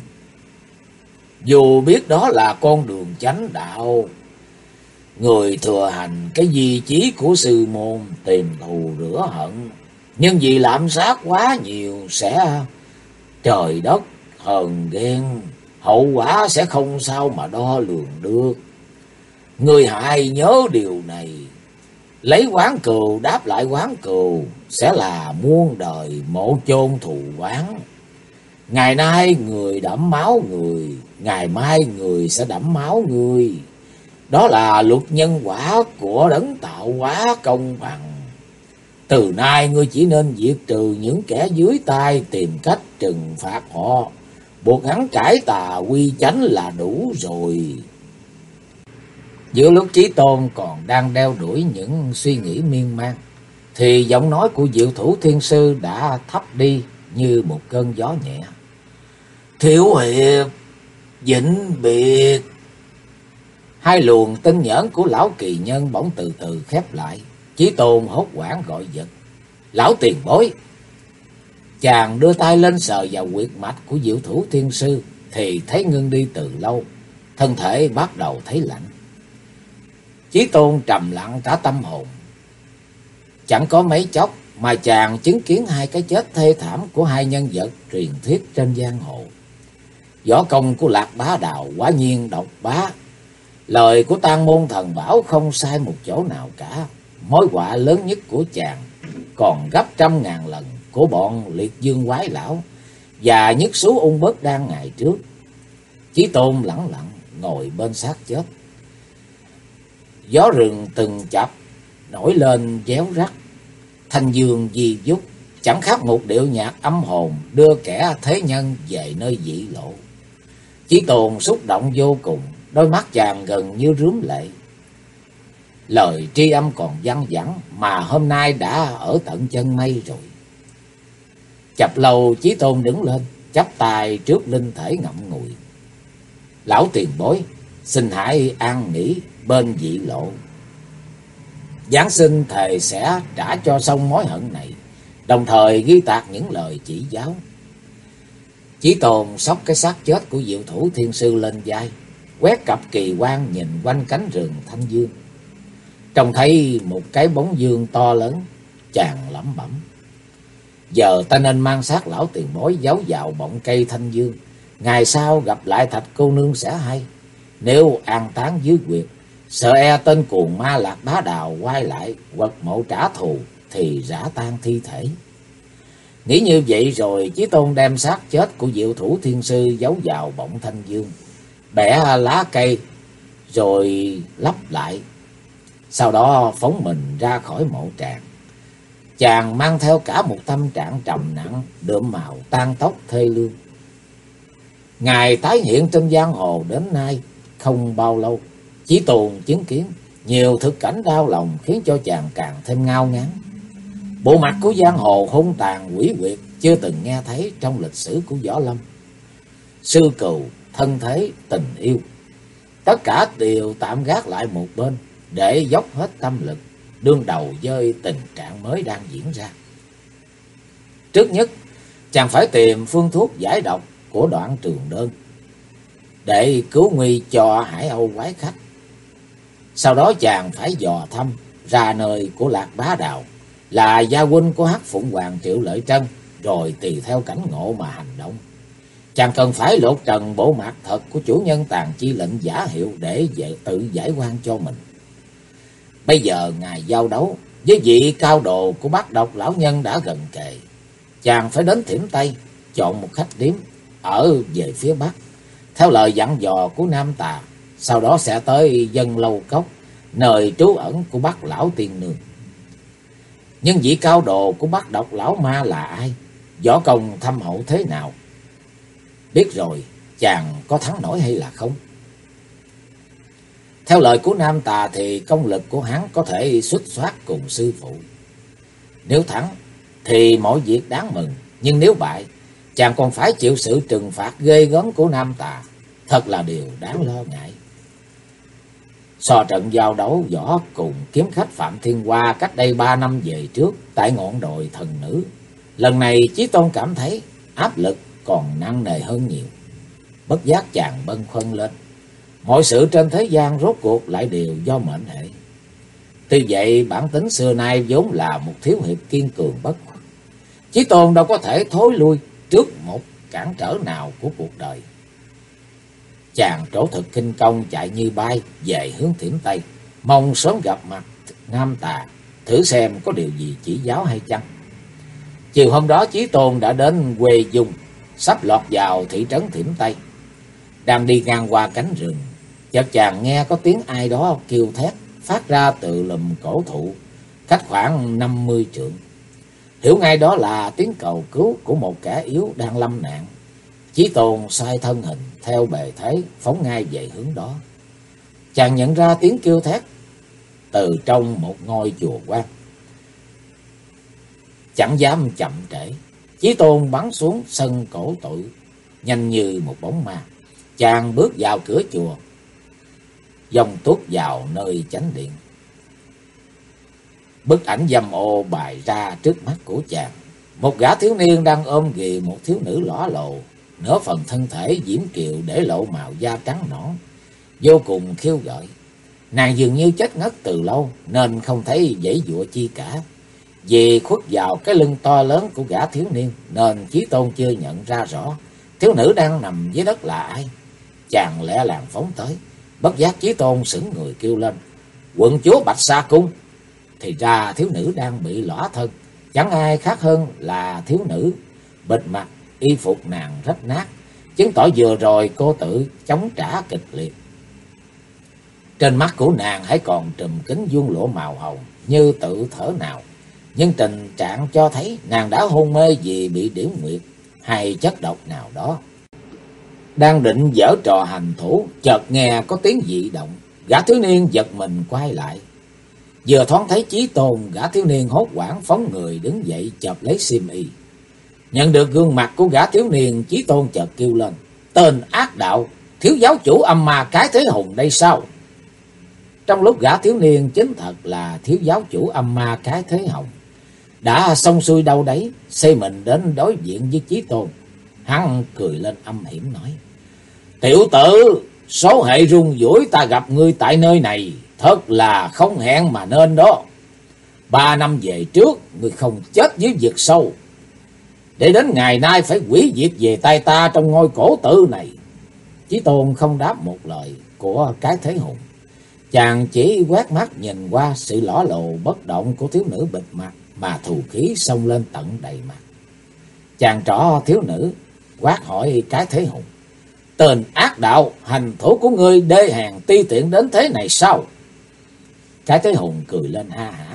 Dù biết đó là con đường chánh đạo, người thừa hành cái di chí của sư môn tìm thù rửa hận, nhưng vì lạm sát quá nhiều sẽ trời đất hờn ghen, hậu quả sẽ không sao mà đo lường được. Người hãy nhớ điều này, lấy oán cừu đáp lại oán cừu sẽ là muôn đời mộ chôn thù oán. Ngày nay người đẫm máu người, ngày mai người sẽ đẫm máu người. Đó là luật nhân quả của đấng tạo hóa công bằng. Từ nay ngươi chỉ nên diệt trừ những kẻ dưới tay, tìm cách trừng phạt họ, buộc hắn cải tà quy chánh là đủ rồi. Giữa lúc Chí Tôn còn đang đeo đuổi những suy nghĩ miên man, thì giọng nói của Diệu Thủ Thiên Sư đã thấp đi như một cơn gió nhẹ. Thiếu hiệp, vĩnh biệt. Hai luồng tinh nhẫn của lão kỳ nhân bỗng từ từ khép lại. Chí Tôn hốt hoảng gọi giật. Lão tiền bối. Chàng đưa tay lên sờ vào huyệt mạch của Diệu Thủ Thiên Sư thì thấy ngưng đi từ lâu, thân thể bắt đầu thấy lạnh. Chí Tôn trầm lặng cả tâm hồn. Chẳng có mấy chốc mà chàng chứng kiến hai cái chết thê thảm của hai nhân vật truyền thuyết trên giang hồ. Võ công của Lạc Bá Đào quả nhiên độc bá. Lời của Tang Môn Thần Bảo không sai một chỗ nào cả. Mối họa lớn nhất của chàng còn gấp trăm ngàn lần của bọn Liệt Dương Quái Lão và Nhất Sú Ung Bớt Đan ngày trước. Chí Tôn lẳng lặng ngồi bên xác chết. Gió rừng từng chập nổi lên réo rắt, thanh dương di dúc, chẳng khác một điệu nhạc âm hồn đưa kẻ thế nhân về nơi dị lộ. Chí Tôn xúc động vô cùng, đôi mắt chàng gần như rướm lệ. Lời tri âm còn văng vẳng mà hôm nay đã ở tận chân mây rồi. Chập lâu Chí Tôn đứng lên, chắp tay trước linh thể ngậm ngùi. Lão tiền bối, xin hãy an nghỉ bên dị lộ. Giáng sinh thề sẽ trả cho xong mối hận này, đồng thời ghi tạc những lời chỉ giáo. Chí Tôn xốc cái xác chết của Diệu Thủ Thiên Sư lên vai, quét cặp kỳ quan nhìn quanh cánh rừng thanh dương. Trông thấy một cái bóng dương to lớn, chàng lẩm bẩm. Giờ ta nên mang xác lão tiền bối giấu vào bọng cây thanh dương. Ngày sau gặp lại Thạch cô nương sẽ hay. Nếu an táng dưới huyệt, sợ e tên cuồng ma Lạc Bá Đào quay lại quật mộ trả thù thì rã tan thi thể. Nghĩ như vậy rồi Chí Tôn đem xác chết của Diệu Thủ Thiên Sư giấu vào bọng thanh dương, bẻ lá cây rồi lấp lại. Sau đó phóng mình ra khỏi mộ tràng. Chàng mang theo cả một tâm trạng trầm nặng, đượm màu tan tóc thê lương. Ngày tái hiện trên giang hồ đến nay không bao lâu, Chí Tôn chứng kiến nhiều thực cảnh đau lòng khiến cho chàng càng thêm ngao ngán. Bộ mặt của giang hồ hung tàn quỷ quyệt chưa từng nghe thấy trong lịch sử của võ lâm. Sư cừu, thân thế, tình yêu, tất cả đều tạm gác lại một bên để dốc hết tâm lực đương đầu với tình trạng mới đang diễn ra. Trước nhất, chàng phải tìm phương thuốc giải độc của Đoạn Trường Đơn để cứu nguy cho Hải Âu quái khách. Sau đó chàng phải dò thăm ra nơi của Lạc Bá Đào, là gia huynh của Hắc Phụng Hoàng Triệu Lợi Trân, rồi tùy theo cảnh ngộ mà hành động. Chàng cần phải lột trần bộ mặt thật của chủ nhân Tàn Chi lệnh giả hiệu để tự giải oan cho mình. Bây giờ ngày giao đấu với vị cao đồ của Bát Độc lão nhân đã gần kề. Chàng phải đến Thiểm Tây, chọn một khách điếm ở về phía bắc, theo lời dặn dò của Nam Tà. Sau đó sẽ tới Dân Lâu Cốc, nơi trú ẩn của Bát lão tiên nương. Nhưng vị cao đồ của Bát Độc lão ma là ai? Võ công thâm hậu thế nào? Biết rồi, chàng có thắng nổi hay là không? Theo lời của Nam Tà thì công lực của hắn có thể xuất soát cùng sư phụ. Nếu thắng thì mọi việc đáng mừng, nhưng nếu bại, chàng còn phải chịu sự trừng phạt ghê gớm của Nam Tà. Thật là điều đáng lo ngại. So trận giao đấu võ cùng kiếm khách Phạm Thiên Hoa cách đây 3 năm về trước tại ngọn đồi Thần Nữ, lần này Chí Tôn cảm thấy áp lực còn nặng nề hơn nhiều. Bất giác chàng bâng khuâng lên. Mọi sự trên thế gian rốt cuộc lại đều do mệnh hệ. Tuy vậy bản tính xưa nay vốn là một thiếu hiệp kiên cường bất khuất. Chí Tôn đâu có thể thối lui trước một cản trở nào của cuộc đời. Chàng trổ thực kinh công chạy như bay về hướng Thiểm Tây, mong sớm gặp mặt Nam Tà, thử xem có điều gì chỉ giáo hay chăng. Chiều hôm đó Chí Tôn đã đến quê Dung, sắp lọt vào thị trấn Thiểm Tây. Đang đi ngang qua cánh rừng, chợt chàng nghe có tiếng ai đó kêu thét phát ra từ lùm cổ thụ cách khoảng 50 trượng. Hiểu ngay đó là tiếng cầu cứu của một kẻ yếu đang lâm nạn. Chí Tôn xoay thân hình theo bề thế phóng ngay về hướng đó. Chàng nhận ra tiếng kêu thét từ trong một ngôi chùa quan. Chẳng dám chậm trễ, Chí Tôn bắn xuống sân cổ tội nhanh như một bóng ma. Chàng bước vào cửa chùa, dòng tuốt vào nơi chánh điện. Bức ảnh dâm ô bày ra trước mắt của chàng. Một gã thiếu niên đang ôm ghì một thiếu nữ lõa lồ, nửa phần thân thể diễm kiều để lộ màu da trắng nõn, vô cùng khiêu gợi. Nàng dường như chết ngất từ lâu nên không thấy giãy giụa chi cả. Vì khuất vào cái lưng to lớn của gã thiếu niên nên Chí Tôn chưa nhận ra rõ thiếu nữ đang nằm dưới đất là ai. Chàng lẹ làng phóng tới, bất giác Chí Tôn sững người kêu lên: "Quận chúa Bạch Sa Cung!" Thì ra thiếu nữ đang bị lõa thân, chẳng ai khác hơn là thiếu nữ bịt mặt, y phục nàng rách nát, chứng tỏ vừa rồi cô tự chống trả kịch liệt. Trên mắt của nàng hãy còn trùm kính vuông lụa màu hồng như tự thở nào, nhưng tình trạng cho thấy nàng đã hôn mê vì bị điểm nguyệt hay chất độc nào đó. Đang định giở trò hành thủ, chợt nghe có tiếng dị động. Gã thiếu niên giật mình quay lại. Vừa thoáng thấy Chí Tôn, gã thiếu niên hốt hoảng phóng người đứng dậy chộp lấy xiêm y. Nhận được gương mặt của gã thiếu niên, Chí Tôn chợt kêu lên: "Tên ác đạo, thiếu giáo chủ âm ma Cái Thế Hùng đây sao?" Trong lúc gã thiếu niên chính thật là thiếu giáo chủ âm ma Cái Thế Hùng, đã xong xuôi đâu đấy, xây mình đến đối diện với Chí Tôn. Hắn cười lên âm hiểm nói: "Tiểu tử, số hệ rung rủi ta gặp ngươi tại nơi này, thật là không hẹn mà nên đó. 3 năm về trước, ngươi không chết dưới vực sâu, để đến ngày nay phải hủy diệt về tay ta trong ngôi cổ tự này." Chí Tôn không đáp một lời của Cái Thế Hùng. Chàng chỉ quét mắt nhìn qua sự lõa lồ bất động của thiếu nữ bịt mặt mà thù khí xông lên tận đầy mặt. Chàng trỏ thiếu nữ, quát hỏi Cái Thế Hùng: "Tên ác đạo, hành thủ của ngươi đê hèn ti tiện đến thế này sao?" Cái Thế Hùng cười lên ha hả: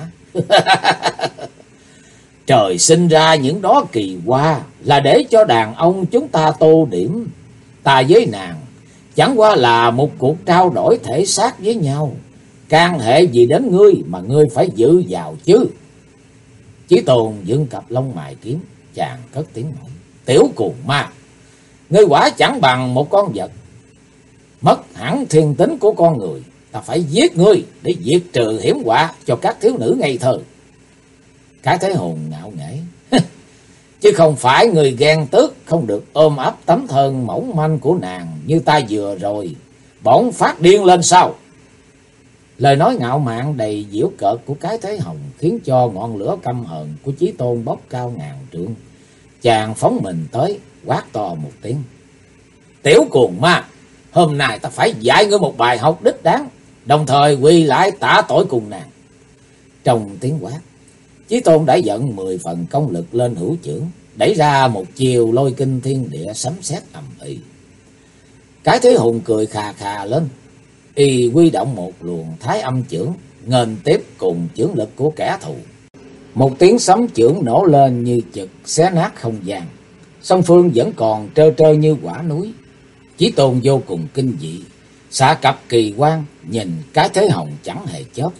"Trời sinh ra những đó kỳ hoa là để cho đàn ông chúng ta tô điểm. Ta với nàng chẳng qua là một cuộc trao đổi thể xác với nhau. Can hệ gì đến ngươi mà ngươi phải dự vào chứ?" Chí Tôn dựng cặp lông mày kiếm, chàng cất tiếng nói: "Tiểu cuồng ma, ngươi quả chẳng bằng một con vật, mất hẳn thiên tính của con người. Ta phải giết ngươi để diệt trừ hiểm họa cho các thiếu nữ ngây thơ." Cái Thế Hùng ngạo nghễ: "Chứ không phải người ghen tức không được ôm ấp tấm thân mỏng manh của nàng như ta vừa rồi, bỗng phát điên lên sao?" Lời nói ngạo mạn đầy giễu cợt của Cái Thế Hùng khiến cho ngọn lửa căm hờn của Chí Tôn bốc cao ngàn trượng. Chàng phóng mình tới, quát to một tiếng: "Tiểu cuồng ma, hôm nay ta phải dạy ngươi một bài học đích đáng, đồng thời quỳ lại tạ tội cùng nàng." Trong tiếng quát, Chí Tôn đã dẫn 10 phần công lực lên hữu chưởng, đẩy ra một chiều lôi kinh thiên địa sấm sét ầm ĩ. Cái Thế Hùng cười khà khà lên, y huy động một luồng thái âm chưởng nghênh tiếp cùng chưởng lực của kẻ thù. Một tiếng sấm chưởng nổ lên như chực xé nát không gian. Song phương vẫn còn trơ trơ như quả núi. Chí Tôn vô cùng kinh dị, xạ cặp kỳ quan nhìn Cái Thế Hùng chẳng hề chớp.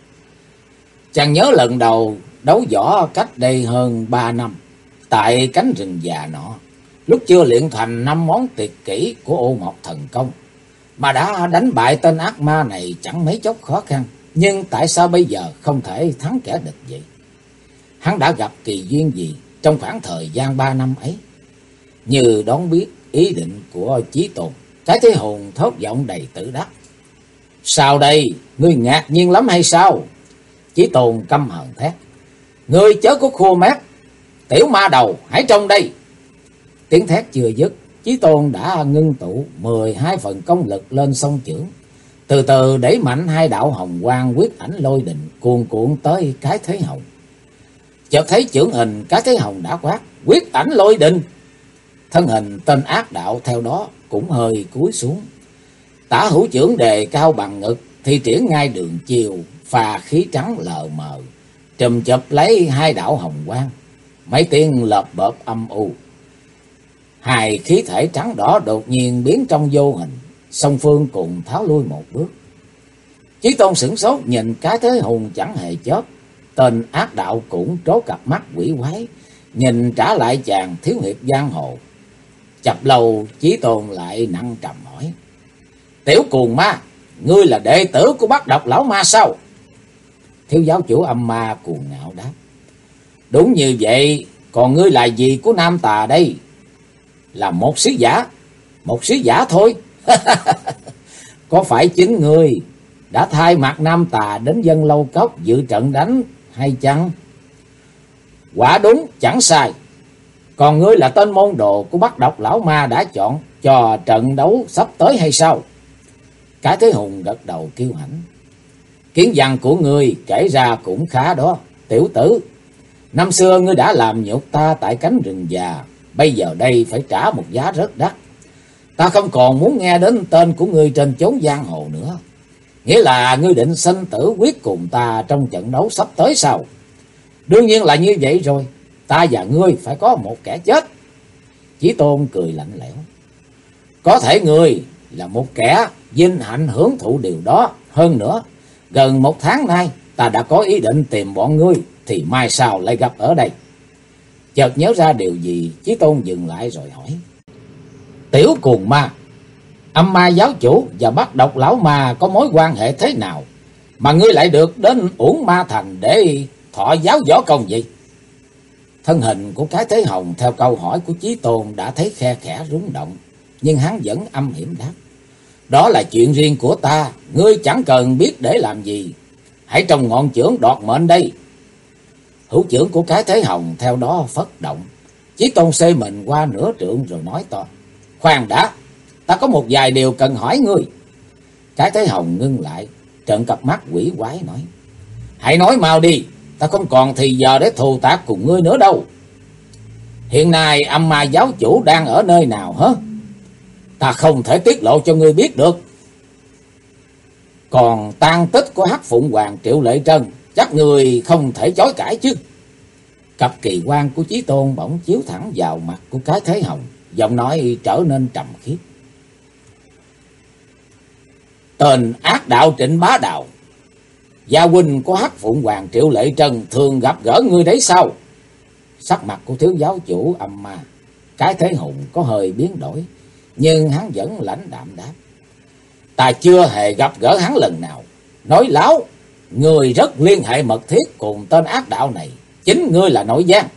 Chàng nhớ lần đầu đấu võ cách đây hơn 3 năm, tại cánh rừng già nọ, lúc chưa luyện thành 5 món tuyệt kỹ của Ô Mộc Thần Công, mà đã đánh bại tên ác ma này chẳng mấy chốc khó khăn. Nhưng tại sao bây giờ không thể thắng kẻ địch vậy? Hắn đã gặp kỳ duyên gì trong khoảng thời gian 3 năm ấy? Như đón biết ý định của Chí Tôn, Cái Thế Hùng thốt giọng đầy tự đắc: "Sao đây, ngươi ngạc nhiên lắm hay sao?" Chí Tôn căm hờn thét: "Ngươi chớ có khua mép, tiểu ma đầu, hãy trông đây!" Tiếng thét chưa dứt, Chí Tôn đã ngưng tụ 12 phần công lực lên song chưởng, từ từ đẩy mạnh 2 đạo hồng quang quyết ảnh lôi đình cuồn cuộn tới Cái Thế Hùng. Chợt thấy chưởng hình Cái Thế Hùng đã quát: "Quyết ảnh lôi đình!" Thân hình tên ác đạo theo đó cũng hơi cúi xuống. Tả hữu chưởng đề cao bằng ngực, thi triển ngay đường chiều pha khí trắng lờ mờ, trùm chụp lấy hai đạo hồng quang, mấy tiếng lợp bợp âm u. Hai khí thể trắng đỏ đột nhiên biến trong vô hình, song phương cùng tháo lui một bước. Chí Tôn sửng sốt nhìn cái thế hùng chẳng hề chớp. Tên ác đạo cũng trố cặp mắt quỷ quái, nhìn trả lại chàng thiếu hiệp giang hồ. Chập lâu Chí Tôn lại nặng trầm hỏi: Tiểu cuồng ma, ngươi là đệ tử của Bát Độc lão ma sao? Thiếu giáo chủ Âm Ma cuồng ngạo đáp: Đúng như vậy, còn ngươi là gì của Nam Tà đây? Là một sứ giả thôi. Có phải chính ngươi đã thay mặt Nam Tà đến Dân Lâu Cốc dự trận đánh hay chăng? Quả đúng chẳng sai. Còn ngươi là tên môn đồ của Bát Độc lão ma đã chọn cho trận đấu sắp tới hay sao? Cái Thế Hùng gật đầu kiêu hãnh: Kiến văn của ngươi kể ra cũng khá đó, tiểu tử. Năm xưa ngươi đã làm nhục ta tại cánh rừng già, bây giờ đây phải trả một giá rất đắt. Ta không còn muốn nghe đến tên của ngươi trên chốn giang hồ nữa. Nghĩa là ngươi định sinh tử quyết cùng ta trong trận đấu sắp tới sao? Đương nhiên là như vậy rồi, ta và ngươi phải có một kẻ chết. Chí Tôn cười lạnh lẽo: Có thể ngươi là một kẻ vinh hạnh hưởng thụ điều đó. Hơn nữa, gần một tháng nay ta đã có ý định tìm bọn ngươi, thì mai sau lại gặp ở đây. Chợt nhớ ra điều gì, Chí Tôn dừng lại rồi hỏi: Tiểu cuồng ma, Âm Ma giáo chủ và Bát Độc lão ma có mối quan hệ thế nào mà ngươi lại được đến Uổng Ma Thành để thọ giáo võ công gì? Thân hình của cái Thế Hồng theo câu hỏi của Chí Tôn đã thấy khe khẽ rung động, nhưng hắn vẫn âm hiểm đáp: Đó là chuyện riêng của ta, ngươi chẳng cần biết để làm gì. Hãy trồng ngọn chưởng đoạt mệnh đây. Hữu chưởng của cái Thế Hồng theo đó phất động. Chí Tôn xê mình qua nửa trượng rồi nói to: Khoan đã, ta có một vài điều cần hỏi ngươi. Cái Thế Hồng ngưng lại, trợn cặp mắt quỷ quái nói: Hãy nói mau đi, ta không còn thì giờ để thù tạc cùng ngươi nữa đâu. Hiện nay Âm Ma giáo chủ đang ở nơi nào hả? Ta không thể tiết lộ cho ngươi biết được. Còn tang tích của Hắc Phụng Hoàng Triệu Lệ Trân, chắc ngươi không thể chối cãi chứ? Cặp kỳ quan của Chí Tôn bỗng chiếu thẳng vào mặt của cái Thế Hồng, giọng nói trở nên trầm khiếp: Tên ác đạo Trịnh Bá Đạo, gia huynh của Hắc Phụng Hoàng Triệu Lệ Trân thường gặp gỡ ngươi đấy sao? Sắc mặt của thiếu giáo chủ Âm Ma, cái Thế Hùng có hơi biến đổi, nhưng hắn vẫn lãnh đạm đáp: Ta chưa hề gặp gỡ hắn lần nào. Nói láo, ngươi rất liên hệ mật thiết cùng tên ác đạo này, chính ngươi là nội gián.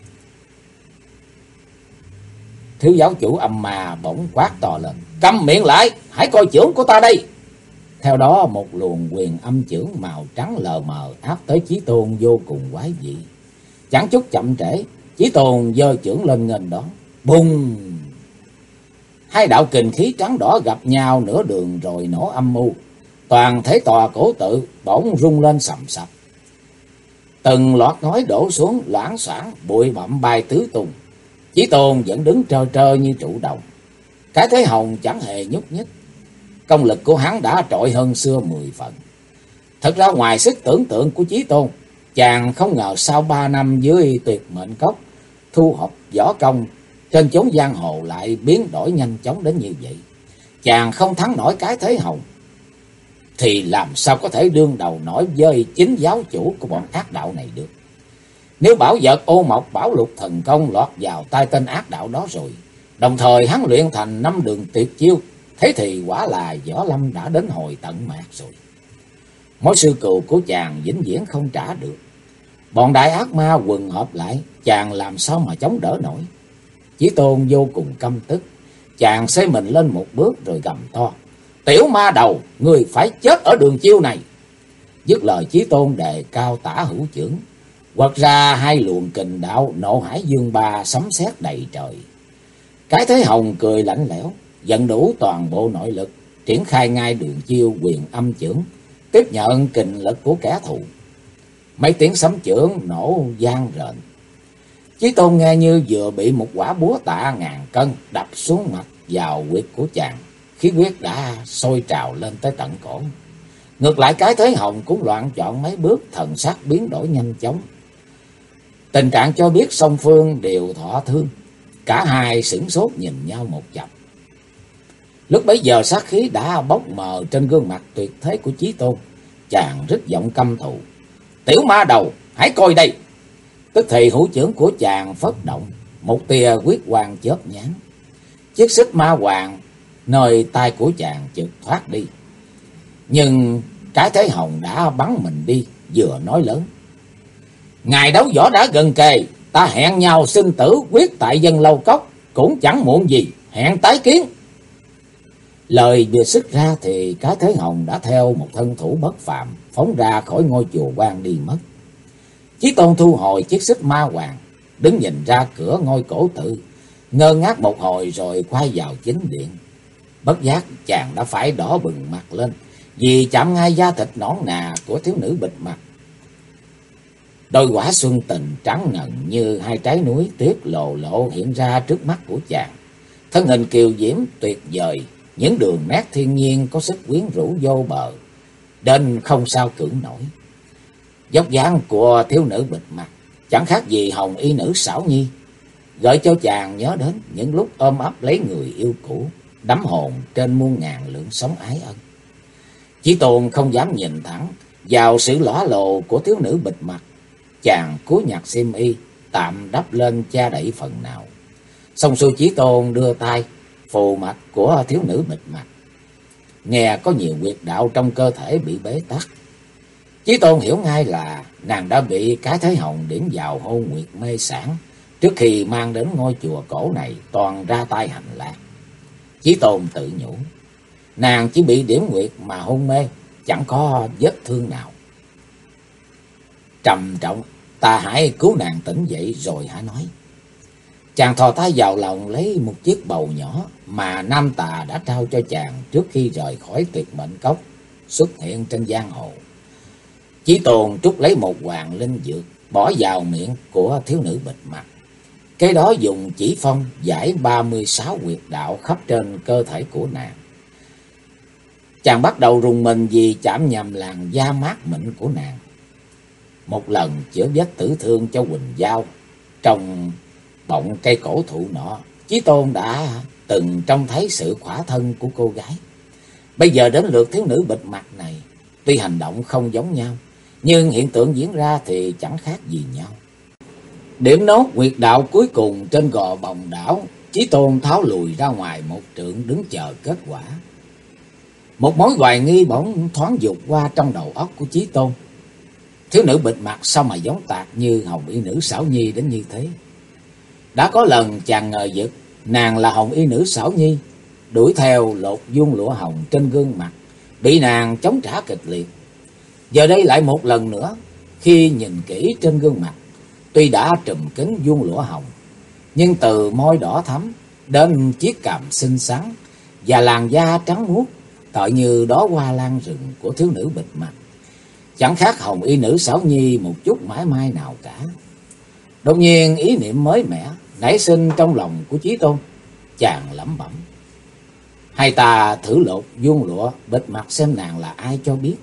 Thiếu giáo chủ Âm Ma bỗng quát to lên: Câm miệng lại, hãy coi chưởng của ta đây. Theo đó một luồng quyền âm chưởng màu trắng lờ mờ áp tới Chí Tôn vô cùng quái dị. Chẳng chút chậm trễ, Chí Tôn giơ chưởng lên nghênh đón. Bùng! Hai đạo kình khí trắng đỏ gặp nhau nửa đường rồi nổ âm u. Toàn thể tòa cổ tự bỗng rung lên sầm sập. Từng loạt ngói đổ xuống loảng xoảng, bụi bặm bay tứ tung. Chí Tôn vẫn đứng trơ trơ như trụ đồng. Cái Thế Hồng chẳng hề nhúc nhích. Công lực của hắn đã trội hơn xưa 10 phần. Thật ra ngoài sức tưởng tượng của Chí Tôn, chàng không ngờ sau 3 năm dưới Tuyệt Mệnh Cốc thu học võ công, trên chốn giang hồ lại biến đổi nhanh chóng đến như vậy. Chàng không thắng nổi cái Thế Hồng, thì làm sao có thể đương đầu nổi với chính giáo chủ của bọn ác đạo này được. Nếu bảo vật Ô Mộc Bảo Lục thần công lọt vào tay tên ác đạo đó rồi, đồng thời hắn luyện thành 5 đường tuyệt chiêu, thế thì quả là Võ Lâm đã đến hồi tận mạt rồi. Mối sư cừu của chàng vĩnh viễn không trả được. Bọn đại ác ma quần hợp lại, chàng làm sao mà chống đỡ nổi. Chí Tôn vô cùng căm tức, chàng xê mình lên một bước rồi gầm to: Tiểu ma đầu, ngươi phải chết ở đường chiêu này. Dứt lời, Chí Tôn đề cao tả hữu chưởng, quật ra hai luồng kình đạo nộ hải dương ba sấm sét đầy trời. Cái Thế Hồng cười lạnh lẽo, vận đủ toàn bộ nội lực, triển khai ngay đường chiêu quyền âm chưởng, tiếp nhận kình lực của kẻ thù. Mấy tiếng sấm chưởng nổ vang rền. Chí Tôn nghe như vừa bị một quả búa tạ ngàn cân đập xuống mặt vào huyệt của chàng, khí huyết đã sôi trào lên tới tận cổ. Ngược lại cái Thế Hồng cũng loạn chọn mấy bước, thần sắc biến đổi nhanh chóng. Tình trạng cho biết song phương đều thọ thương. Cả hai sửng sốt nhìn nhau một chập. Lúc bấy giờ sát khí đã bốc mờ trên gương mặt tuyệt thế của Chí Tôn. Chàng rít giọng căm thù: "Tiểu ma đầu, hãy coi đây!" Tức thì hữu chưởng của chàng phất động, một tia quyết quang chớp nhoáng. Chiếc xích ma hoàng nơi tay của chàng chợt thoát đi. Nhưng cái Thế Hồng đã bắn mình đi, vừa nói lớn: "Ngày đấu võ đã gần kề, ta hẹn nhau sinh tử quyết tại Dân Lâu Cốc, cũng chẳng muộn gì, hẹn tái kiến." Lời vừa xuất ra thì cái Thế Hồng đã theo một thân thủ bất phàm phóng ra khỏi ngôi chùa quan đi mất. Chí Tôn thu hồi chiếc xích ma hoàng, đứng nhìn ra cửa ngôi cổ tự, ngơ ngác một hồi rồi quay vào chính điện. Bất giác chàng đã phải đỏ bừng mặt lên, vì chạm ngay da thịt nõn nà của thiếu nữ bịt mặt. Đôi quả xuân tình trắng ngần như hai trái núi tuyết lồ lộ hiện ra trước mắt của chàng. Thân hình kiều diễm tuyệt vời, những đường nét thiên nhiên có sức quyến rũ vô bờ, đến không sao cưỡng nổi. Dốc dáng của thiếu nữ bịt mặt chẳng khác gì hồng y nữ xảo nhi, gợi cho chàng nhớ đến những lúc ôm ấp lấy người yêu cũ, đắm hồn trên muôn ngàn lượng sóng ái ân. Chí Tôn không dám nhìn thẳng vào sự lõa lồ của thiếu nữ bịt mặt. Chàng cúi nhặt xiêm y, tạm đắp lên che đậy phần nào. Xong xuôi Chí Tôn đưa tay phù mạch của thiếu nữ bịt mặt. Nghe có nhiều huyệt đạo trong cơ thể bị bế tắc. Chí Tôn hiểu ngay là nàng đã bị cái Thế Hồng điểm vào hôn nguyệt mê sản trước khi mang đến ngôi chùa cổ này toàn ra tay hành lạc. Chí Tôn tự nhủ, nàng chỉ bị điểm nguyệt mà hôn mê, chẳng có vết thương nào. Trầm trọng, ta hãy cứu nàng tỉnh dậy rồi hãy nói. Chàng thò tay vào lòng lấy một chiếc bầu nhỏ mà Nam Tà đã trao cho chàng trước khi rời khỏi Tuyệt Mệnh Cốc, xuất hiện trên giang hồ. Chí Tôn trút lấy một hoàng linh dược, bỏ vào miệng của thiếu nữ bịt mặt. Cái đó dùng chỉ phong giải 36 huyệt đạo khắp trên cơ thể của nàng. Chàng bắt đầu rùng mình vì chạm nhầm làn da mát mịn của nàng. Một lần chữa vết tử thương cho Quỳnh Giao trong bọng cây cổ thụ nọ, Chí Tôn đã từng trông thấy sự khỏa thân của cô gái. Bây giờ đến lượt thiếu nữ bịt mặt này, tuy hành động không giống nhau, nhưng hiện tượng diễn ra thì chẳng khác gì nhau. Điểm nốt huyệt đạo cuối cùng trên gò bồng đảo, Chí Tôn tháo lùi ra ngoài một trượng đứng chờ kết quả. Một mối hoài nghi bỗng thoáng vụt qua trong đầu óc của Chí Tôn. Thiếu nữ bịt mặt sao mà giống tạc như hồng y nữ xảo nhi đến như thế? Đã có lần chàng ngờ vực nàng là hồng y nữ xảo nhi, đuổi theo lột vuông lụa hồng trên gương mặt, bị nàng chống trả kịch liệt. Giờ đây lại một lần nữa, khi nhìn kỹ trên gương mặt, tuy đã trùm kín vuông lụa hồng, nhưng từ môi đỏ thắm đến chiếc cằm xinh xắn và làn da trắng muốt tựa như đóa hoa lan rừng của thiếu nữ bịt mặt, chẳng khác hồng y nữ xảo nhi một chút mãi may nào cả. Đột nhiên ý niệm mới mẻ nảy sinh trong lòng của Chí Tôn. Chàng lẩm bẩm, hay ta thử lột vuông lụa bịt mặt xem nàng là ai cho biết.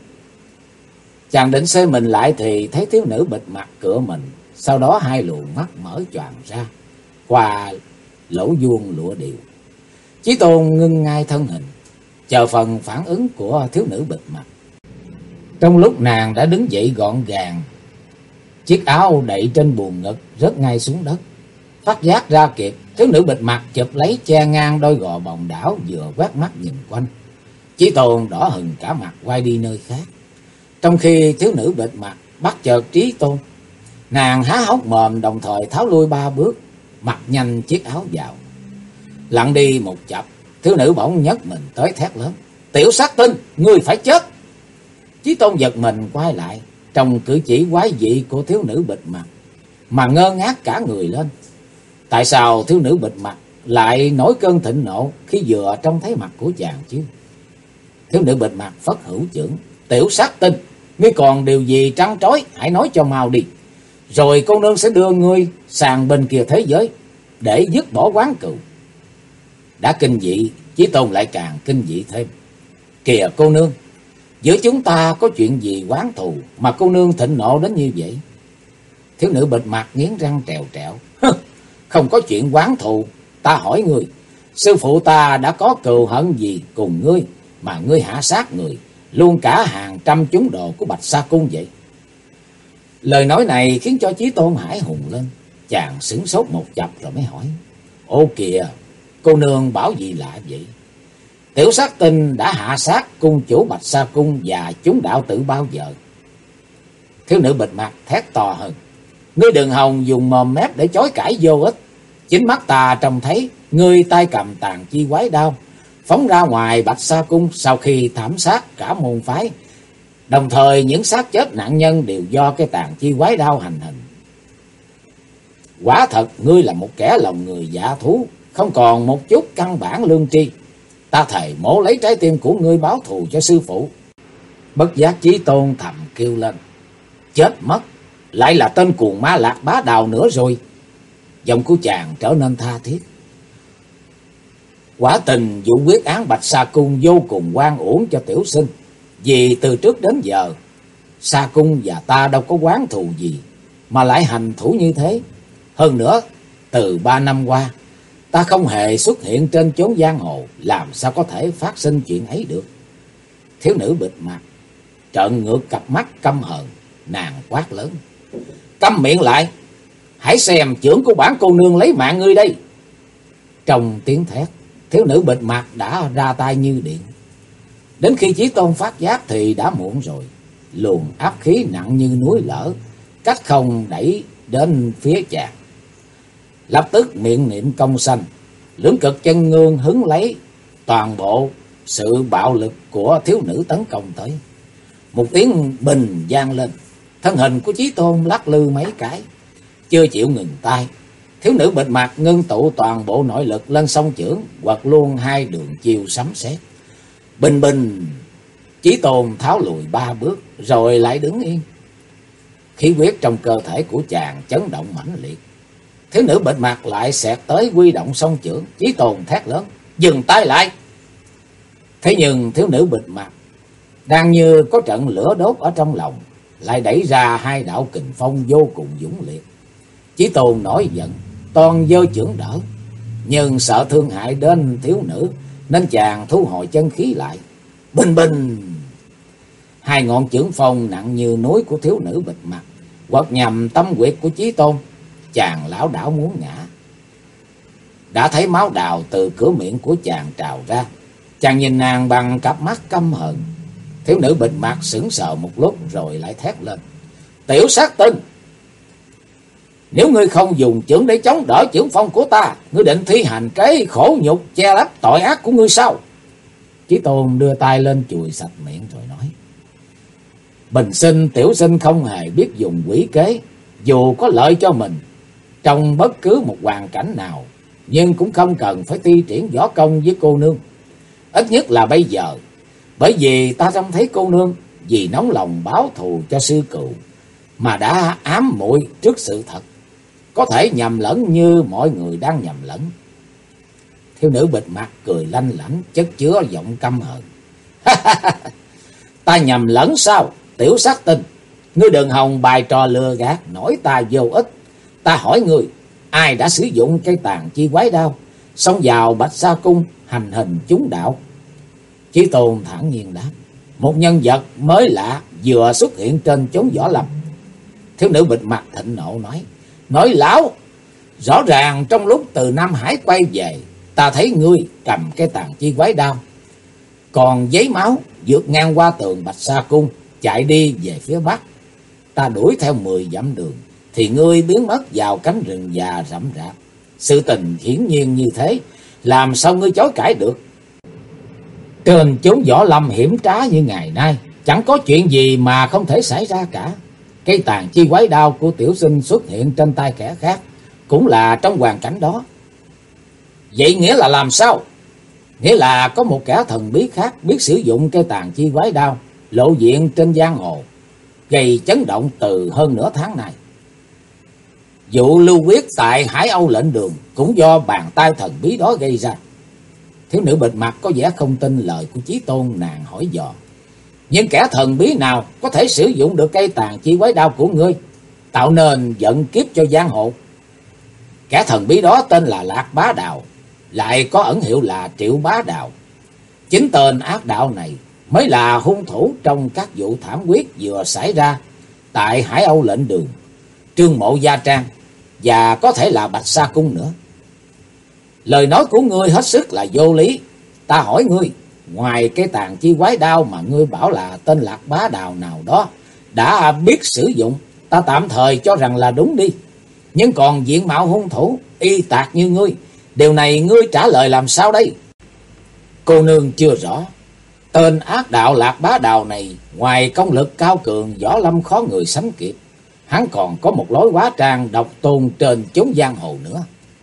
Chàng định xoay mình lại thì thấy thiếu nữ bịt mặt cựa mình, sau đó hai luồng mắt mở choàng ra qua lỗ vuông lụa điều. Chí Tôn ngưng ngay thân hình, chờ phần phản ứng của thiếu nữ bịt mặt. Trong lúc nàng đã đứng dậy gọn gàng, chiếc áo đậy trên buồng ngực rớt ngay xuống đất. Phát giác ra kịp, thiếu nữ bịt mặt chụp lấy che ngang đôi gò bồng đảo, vừa quét mắt nhìn quanh. Chí Tôn đỏ hừng cả mặt quay đi nơi khác. Trong khi thiếu nữ bịt mặt bắt chợt Chí Tôn, nàng há hốc mồm đồng thời tháo lui 3 bước, mặc nhanh chiếc áo vào. Lặn đi một chập, thiếu nữ bỗng nhấc mình tới thét lớn, tiểu sát tinh, ngươi phải chết. Chí Tôn giật mình quay lại, trong cử chỉ quái dị của thiếu nữ bịt mặt mà ngơ ngác cả người lên. Tại sao thiếu nữ bịt mặt lại nổi cơn thịnh nộ khi vừa trông thấy mặt của chàng chứ? Thiếu nữ bịt mặt phất hữu chưởng, tiểu sát tinh, ngươi còn điều gì trăn trối, hãy nói cho mau đi, rồi cô nương sẽ đưa ngươi sang bên kia thế giới để dứt bỏ oán cừu. Đã kinh dị, Chí Tôn lại càng kinh dị thêm. Kìa cô nương, Giữa chúng ta có chuyện gì oán thù mà cô nương thịnh nộ đến như vậy? Thiếu nữ bịt mặt nghiến răng trèo trẹo. Không có chuyện oán thù. Ta hỏi ngươi, sư phụ ta đã có cừu hận gì cùng ngươi mà ngươi hạ sát người, luôn cả hàng trăm chúng đồ của Bạch Sa Cung vậy? Lời nói này khiến cho Chí Tôn hãi hùng lên. Chàng sửng sốt một chập rồi mới hỏi. Ô kìa, cô nương bảo gì lạ vậy? Tiểu sát tinh đã hạ sát cung chủ Bạch Sa Cung và chúng đạo tử bao giờ? Thiếu nữ bịt mặt thét to hơn. Ngươi đừng hòng dùng mồm mép để chối cãi vô ích. Chính mắt ta trông thấy ngươi tay cầm tàn chi quái đao phóng ra ngoài Bạch Sa Cung sau khi thảm sát cả môn phái. Đồng thời những xác chết nạn nhân đều do cái tàn chi quái đao hành hình. Quả thật ngươi là một kẻ lòng người dạ thú, không còn một chút căn bản lương tri. Ta thề mổ lấy trái tim của ngươi báo thù cho sư phụ. Bất giác Chí Tôn thầm kêu lên. Chết mất, lại là tên cuồng ma Lạc Bá Đào nữa rồi. Giọng của chàng trở nên tha thiết. Quả tình vụ quyết án Bạch Sa Cung vô cùng oan uổng cho tiểu sinh. Vì từ trước đến giờ Sa Cung và ta đâu có oán thù gì mà lại hành thủ như thế. Hơn nữa, từ 3 năm qua ta không hề xuất hiện trên chốn giang hồ, làm sao có thể phát sinh chuyện ấy được? Thiếu nữ bịt mặt trợn ngược cặp mắt căm hờn, nàng quát lớn. Câm miệng lại, hãy xem chưởng của bản cô nương lấy mạng ngươi đây. Trong tiếng thét, thiếu nữ bịt mặt đã ra tay như điện. Đến khi Chí Tôn phát giác thì đã muộn rồi. Luồng áp khí nặng như núi lở cách không đẩy đến phía chàng. Lập tức miệng niệm công sanh, lưỡng cực chân ngương hứng lấy toàn bộ sự bạo lực của thiếu nữ tấn công tới. Một tiếng bình vang lên, thân hình của Chí Tôn lắc lư mấy cái, chưa chịu ngừng tay. Thiếu nữ bịt mặt ngưng tụ toàn bộ nội lực lên song chưởng, quật luôn hai đường chiêu sấm sét. Bình bình, Chí Tôn tháo lùi 3 bước rồi lại đứng yên. Khí huyết trong cơ thể của chàng chấn động mãnh liệt. Thiếu nữ bịt mặt lại xẹt tới huy động song chưởng. Chí Tôn thét lớn, dừng tay lại. Thế nhưng thiếu nữ bịt mặt đang như có trận lửa đốt ở trong lòng, lại đẩy ra hai đạo kình phong vô cùng dũng liệt. Chí Tôn nổi giận, toan giơ chưởng đỡ, nhưng sợ thương hại đến thiếu nữ nên chàng thu hồi chân khí lại. Bình bình, hai ngọn chưởng phong nặng như núi của thiếu nữ bịt mặt quật nhằm tâm huyệt của Chí Tôn. Chàng lảo đảo muốn ngã. Đã thấy máu đào từ cửa miệng của chàng trào ra. Chàng nhìn nàng bằng cặp mắt căm hận. Thiếu nữ bịt mặt sững sờ một lúc rồi lại thét lên. Tiểu sát tinh, nếu ngươi không dùng chưởng để chống đỡ chưởng phong của ta, ngươi định thi hành cái khổ nhục che lấp tội ác của ngươi sao? Chí Tôn đưa tay lên chùi sạch miệng rồi nói. Bình sinh tiểu sinh không hề biết dùng quỷ kế, dù có lợi cho mình trong bất cứ một hoàn cảnh nào, nhưng cũng không cần phải thi triển võ công với cô nương. Ít nhất là bây giờ, bởi vì ta trông thấy cô nương vì nóng lòng báo thù cho sư cừu mà đã ám muội trước sự thật, có thể nhầm lẫn như mọi người đang nhầm lẫn. Thiếu nữ bịt mặt cười lanh lảnh, chất chứa giọng căm hờn. Ta nhầm lẫn sao? Tiểu sát tinh, ngươi đừng hòng bài trò lừa gạt nổi ta vô ích. Ta hỏi ngươi, ai đã sử dụng cây tàn chi quái đao xông vào Bạch Sa Cung hành hình chúng đạo? Chí Tôn thản nhiên đáp. Một nhân vật mới lạ vừa xuất hiện trên chốn võ lâm. Thiếu nữ bịt mặt thịnh nộ nói. Nói láo, rõ ràng trong lúc từ Nam Hải quay về, ta thấy ngươi cầm cái tàn chi quái đao, còn giấy máu vượt ngang qua tường Bạch Sa Cung, chạy đi về phía bắc. Ta đuổi theo 10 dặm đường thì ngươi biến mất vào cánh rừng già rậm rạp. Sự tình hiển nhiên như thế, làm sao ngươi chối cãi được? Trên chốn võ lâm hiểm trá như ngày nay, chẳng có chuyện gì mà không thể xảy ra cả. Cây tàn chi quái đao của tiểu sinh xuất hiện trên tay kẻ khác cũng là trong hoàn cảnh đó. Vậy nghĩa là làm sao? Nghĩa là có một kẻ thần bí khác biết sử dụng cây tàn chi quái đao lộ diện trên giang hồ, gây chấn động từ hơn nửa tháng này. Vụ lưu huyết tại Hải Âu lệnh đường cũng do bàn tay thần bí đó gây ra. Thiếu nữ bịt mặt có vẻ không tin lời của Chí Tôn, nàng hỏi dò. Nhưng kẻ thần bí nào có thể sử dụng được cây tàn chi quái đao của ngươi, tạo nên vận kiếp cho giang hồ? Kẻ thần bí đó tên là Lạc Bá Đào, lại có ẩn hiệu là Triệu Bá Đào. Chính tên ác đạo này mới là hung thủ trong các vụ thảm quyết vừa xảy ra tại Hải Âu Lệnh Đường, Trương Mộ Gia Trang và có thể là Bạch Sa Cung nữa. Lời nói của ngươi hết sức là vô lý. Ta hỏi ngươi, ngoài cái tàn chi quái đao mà ngươi bảo là tên Lạc Bá Đào nào đó đã biết sử dụng, ta tạm thời cho rằng là đúng đi. Nhưng còn diện mạo hung thủ y tạc như ngươi, điều này ngươi trả lời làm sao đây? Cô nương chưa rõ. Tên ác đạo Lạc Bá Đào này, ngoài công lực cao cường, võ lâm khó người sánh kịp, hắn còn có một lối hóa trang độc tôn trên chốn giang hồ nữa.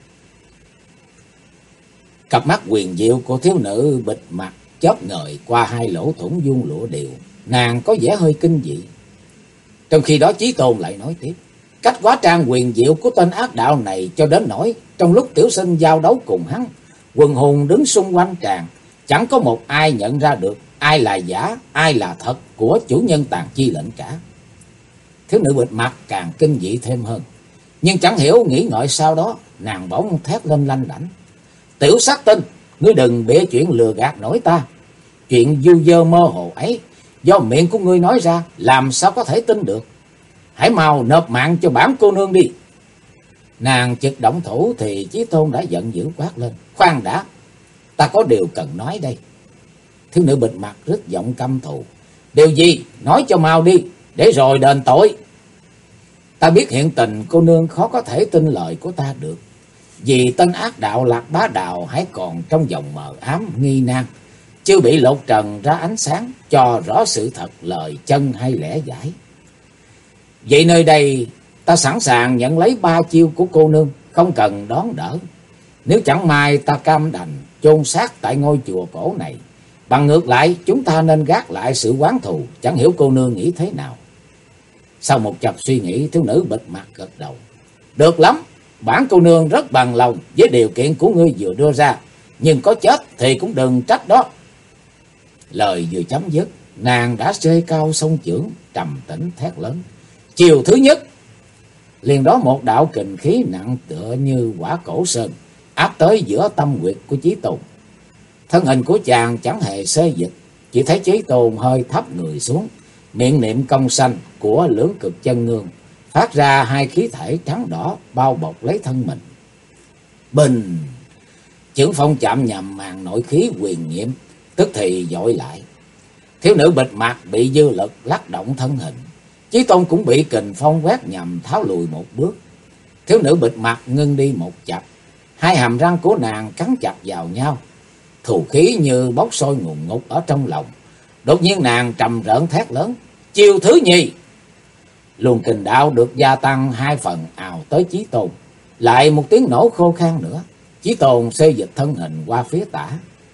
Cặp mắt huyền diệu của thiếu nữ bịt mặt chớp ngời qua hai lỗ thủng vuông lụa đều, nàng có vẻ hơi kinh dị. Trong khi đó Chí Tôn lại nói tiếp, cách hóa trang huyền diệu của tên ác đạo này cho đến nỗi trong lúc tiểu sinh giao đấu cùng hắn, quần hùng đứng xung quanh tràng, chẳng có một ai nhận ra được ai là giả, ai là thật của chủ nhân tàn chi lệnh cả. Thiếu nữ bịt mặt càng kinh dị thêm hơn, nhưng chẳng hiểu nghĩ ngợi sau đó, nàng bỗng thét lên lanh lảnh. Tiểu sát tinh, ngươi đừng bịa chuyện lừa gạt nổi ta. Chuyện du dơ mơ hồ ấy, do miệng của ngươi nói ra, làm sao có thể tin được. Hãy mau nộp mạng cho bản cô nương đi. Nàng chực động thủ thì Chí Tôn đã giận dữ quát lên. Khoan đã, ta có điều cần nói đây. Thiếu nữ bịt mặt rất giọng căm thù. Điều gì? Nói cho mau đi, để rồi đền tội. Ta biết hiện tình cô nương khó có thể tin lời của ta được, vì tên ác đạo Lạc Bá Đào hãy còn trong vòng mờ ám nghi nan, chưa bị lột trần ra ánh sáng cho rõ sự thật lời chân hay lẽ giải. Vậy nơi đây ta sẵn sàng nhận lấy 3 chiêu của cô nương, không cần đón đỡ. Nếu chẳng may ta cam đành chôn xác tại ngôi chùa cổ này, bằng ngược lại chúng ta nên gác lại sự oán thù. Chẳng hiểu cô nương nghĩ thế nào? Sau một chập suy nghĩ, thiếu nữ bịt mặt gật đầu. Được lắm, bản cô nương rất bằng lòng với điều kiện của ngươi vừa đưa ra, nhưng có chết thì cũng đừng trách đó. Lời vừa chấm dứt, nàng đã giơ cao song chưởng, trầm tĩnh thét lớn. Chiều thứ nhất. Liền đó một đạo kình khí nặng tựa như quả cổ sơn áp tới giữa tâm huyệt của Chí Tôn. Thân hình của chàng chẳng hề xê dịch, chỉ thấy Chí Tôn hơi thấp người xuống, miệng niệm công sanh của Lưỡng Cực Chân Ngương, phát ra hai khí thể trắng đỏ bao bọc lấy thân mình. Bình! Chưởng phong chạm nhằm màn nội khí huyền nhiệm, tức thì dội lại. Thiếu nữ bịt mặt bị dư lực lắc động thân hình, Chí Tôn cũng bị kình phong quét nhằm tháo lùi một bước. Thiếu nữ bịt mặt ngưng đi một chập, hai hàm răng của nàng cắn chặt vào nhau, thù khí như bốc sôi ngùn ngụt ở trong lòng. Đột nhiên nàng trầm rợn thét lớn. Chiêu thứ nhì! Luồng kình đạo được gia tăng 2 phần ào tới Chí Tôn. Lại một tiếng nổ khô khan nữa. Chí Tôn xê dịch thân hình qua phía tả.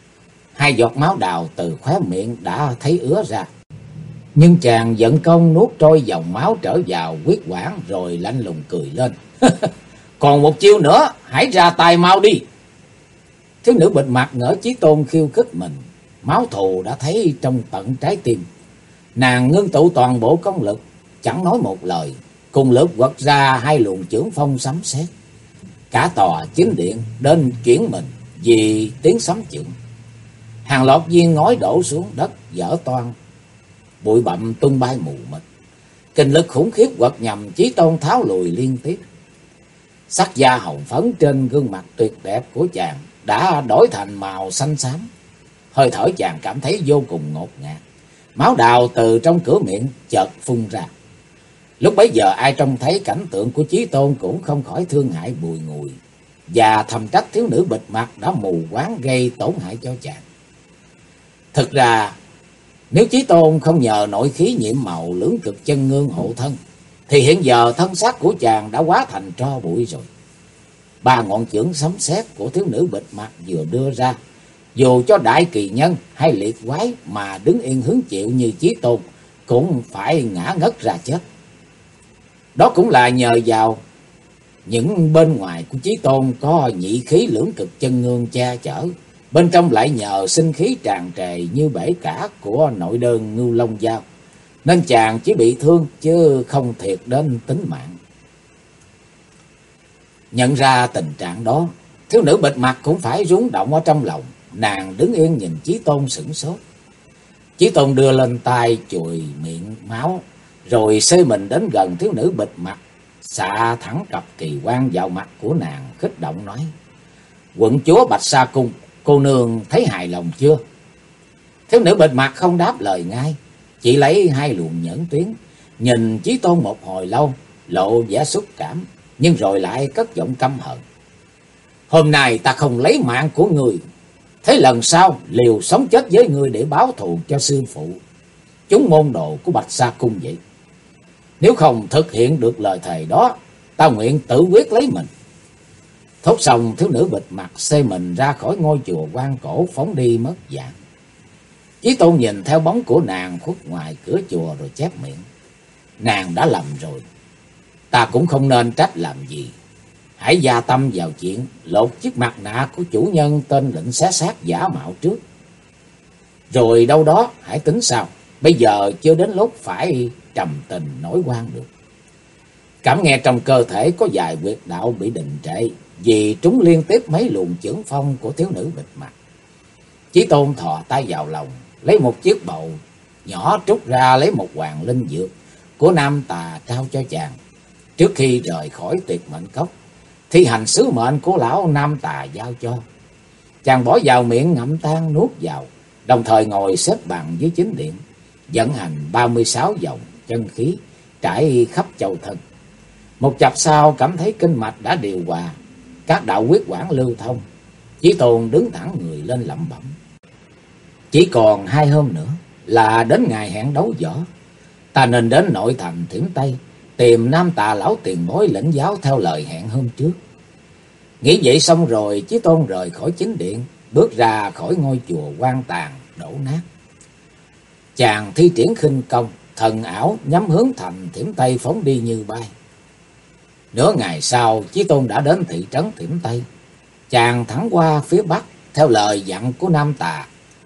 2 giọt máu đào từ khóe miệng đã thấy ứa ra. Nhưng chàng vận công nuốt trôi dòng máu trở vào huyết quản, rồi lạnh lùng cười lên. Còn một chiêu nữa, hãy ra tay mau đi. Thiếu nữ bịt mặt ngỡ Chí Tôn khiêu khích mình, máu thù đã thấy trong tận trái tim. Nàng ngưng tụ toàn bộ công lực, chẳng nói một lời, cùng lúc quật ra 2 luồng chưởng phong sấm sét. Cả tòa chính điện đến chuyển mình vì tiếng sấm chưởng. Hàng loạt viên ngói đổ xuống đất vỡ toang, bụi bặm tung bay mù mịt. Kinh lực khủng khiếp quật nhằm Chí Tôn tháo lùi liên tiếp. Sắc da hồng phấn trên gương mặt tuyệt đẹp của chàng đã đổi thành màu xanh xám. Hơi thở chàng cảm thấy vô cùng ngột ngạt. Máu đào từ trong cửa miệng chợt phun ra. Lúc bấy giờ ai trông thấy cảnh tượng của Chí Tôn cũng không khỏi thương hại bùi ngùi, và thầm trách thiếu nữ bịt mặt đã mù quáng gây tổn hại cho chàng. Thực ra nếu Chí Tôn không nhờ nội khí nhiễm màu Lưỡng Cực Chân Ngương hộ thân, thì hiện giờ thân xác của chàng đã hóa thành tro bụi rồi. 3 ngọn chưởng sấm sét của thiếu nữ bịt mặt vừa đưa ra, dù cho đại kỳ nhân hay liệt quái mà đứng yên hứng chịu như Chí Tôn cũng phải ngã ngất ra chết. Đó cũng là nhờ vào những bên ngoài của Chí Tôn có nhị khí Lưỡng Cực Chân Ngương che chở, bên trong lại nhờ sinh khí tràn trề như bể cả của nội đơn Ngưu Long Giao, nên chàng chỉ bị thương chứ không thiệt đến tính mạng. Nhận ra tình trạng đó, thiếu nữ bịt mặt cũng phải rúng động ở trong lòng. Nàng đứng yên nhìn Chí Tôn sửng sốt. Chí Tôn đưa lên tay chùi miệng máu, rồi xơi mình đến gần thiếu nữ bịt mặt, xạ thẳng cặp kỳ quan vào mặt của nàng, khích động nói: "Quận chúa Bạch Sa Cung, cô nương thấy hài lòng chưa?" Thiếu nữ bịt mặt không đáp lời ngay, chỉ lấy hai luồng nhẫn tuyến nhìn Chí Tôn một hồi lâu, lộ vẻ xúc cảm, nhưng rồi lại cất giọng căm hận: "Hôm nay ta không lấy mạng của người, thế lần sau liều sống chết với người để báo thù cho sư phụ, chúng môn đồ của Bạch Sa Cung vậy. Nếu không thực hiện được lời thề đó, ta nguyện tự quyết lấy mình." Thốt xong, thiếu nữ bịt mặt xê mình ra khỏi ngôi chùa Quan Cổ, phóng đi mất dạng. Chí Tôn nhìn theo bóng của nàng khuất ngoài cửa chùa rồi chép miệng: "Nàng đã lầm rồi, ta cũng không nên trách làm gì. Hãy gia tâm vào chuyện lột chiếc mặt nạ của chủ nhân tên Lệnh Xé Xác giả mạo trước, rồi đâu đó hãy tính sau. Bây giờ chưa đến lúc phải trầm tình nổi oan được." Cảm nghe trong cơ thể có vài huyệt đạo bị đình trệ vì trúng liên tiếp mấy luồng chưởng phong của thiếu nữ bịt mặt. Chí Tôn thò tay vào lòng, lấy một chiếc bầu nhỏ trút ra lấy một hoàng linh dược của Nam Tà trao cho chàng. Trước khi rời khỏi Tuyệt Mệnh Cốc, thi hành sứ mệnh của lão Nam Tà giao cho, chàng bỏ vào miệng ngậm tan nuốt vào, đồng thời ngồi xếp bằng dưới chính điện, vận hành 36 vòng chân khí trải khắp châu thân. Một chập sau cảm thấy kinh mạch đã điều hòa, các đạo huyết quản lưu thông. Chí Tôn đứng thẳng người lên lẩm bẩm: "Chỉ còn 2 hôm nữa là đến ngày hẹn đấu võ. Ta nên đến nội thành Thiểm Tây tìm Nam Tà lão tiền bối lĩnh giáo theo lời hẹn hôm trước." Nghĩ vậy xong rồi, Chí Tôn rời khỏi chính điện, bước ra khỏi ngôi chùa hoang tàn đổ nát. Chàng thi triển khinh công, thần ảo nhắm hướng thành Thiểm Tây phóng đi như bay. Nửa ngày sau, Chí Tôn đã đến thị trấn Thiểm Tây. Chàng thẳng qua phía bắc theo lời dặn của Nam Tà,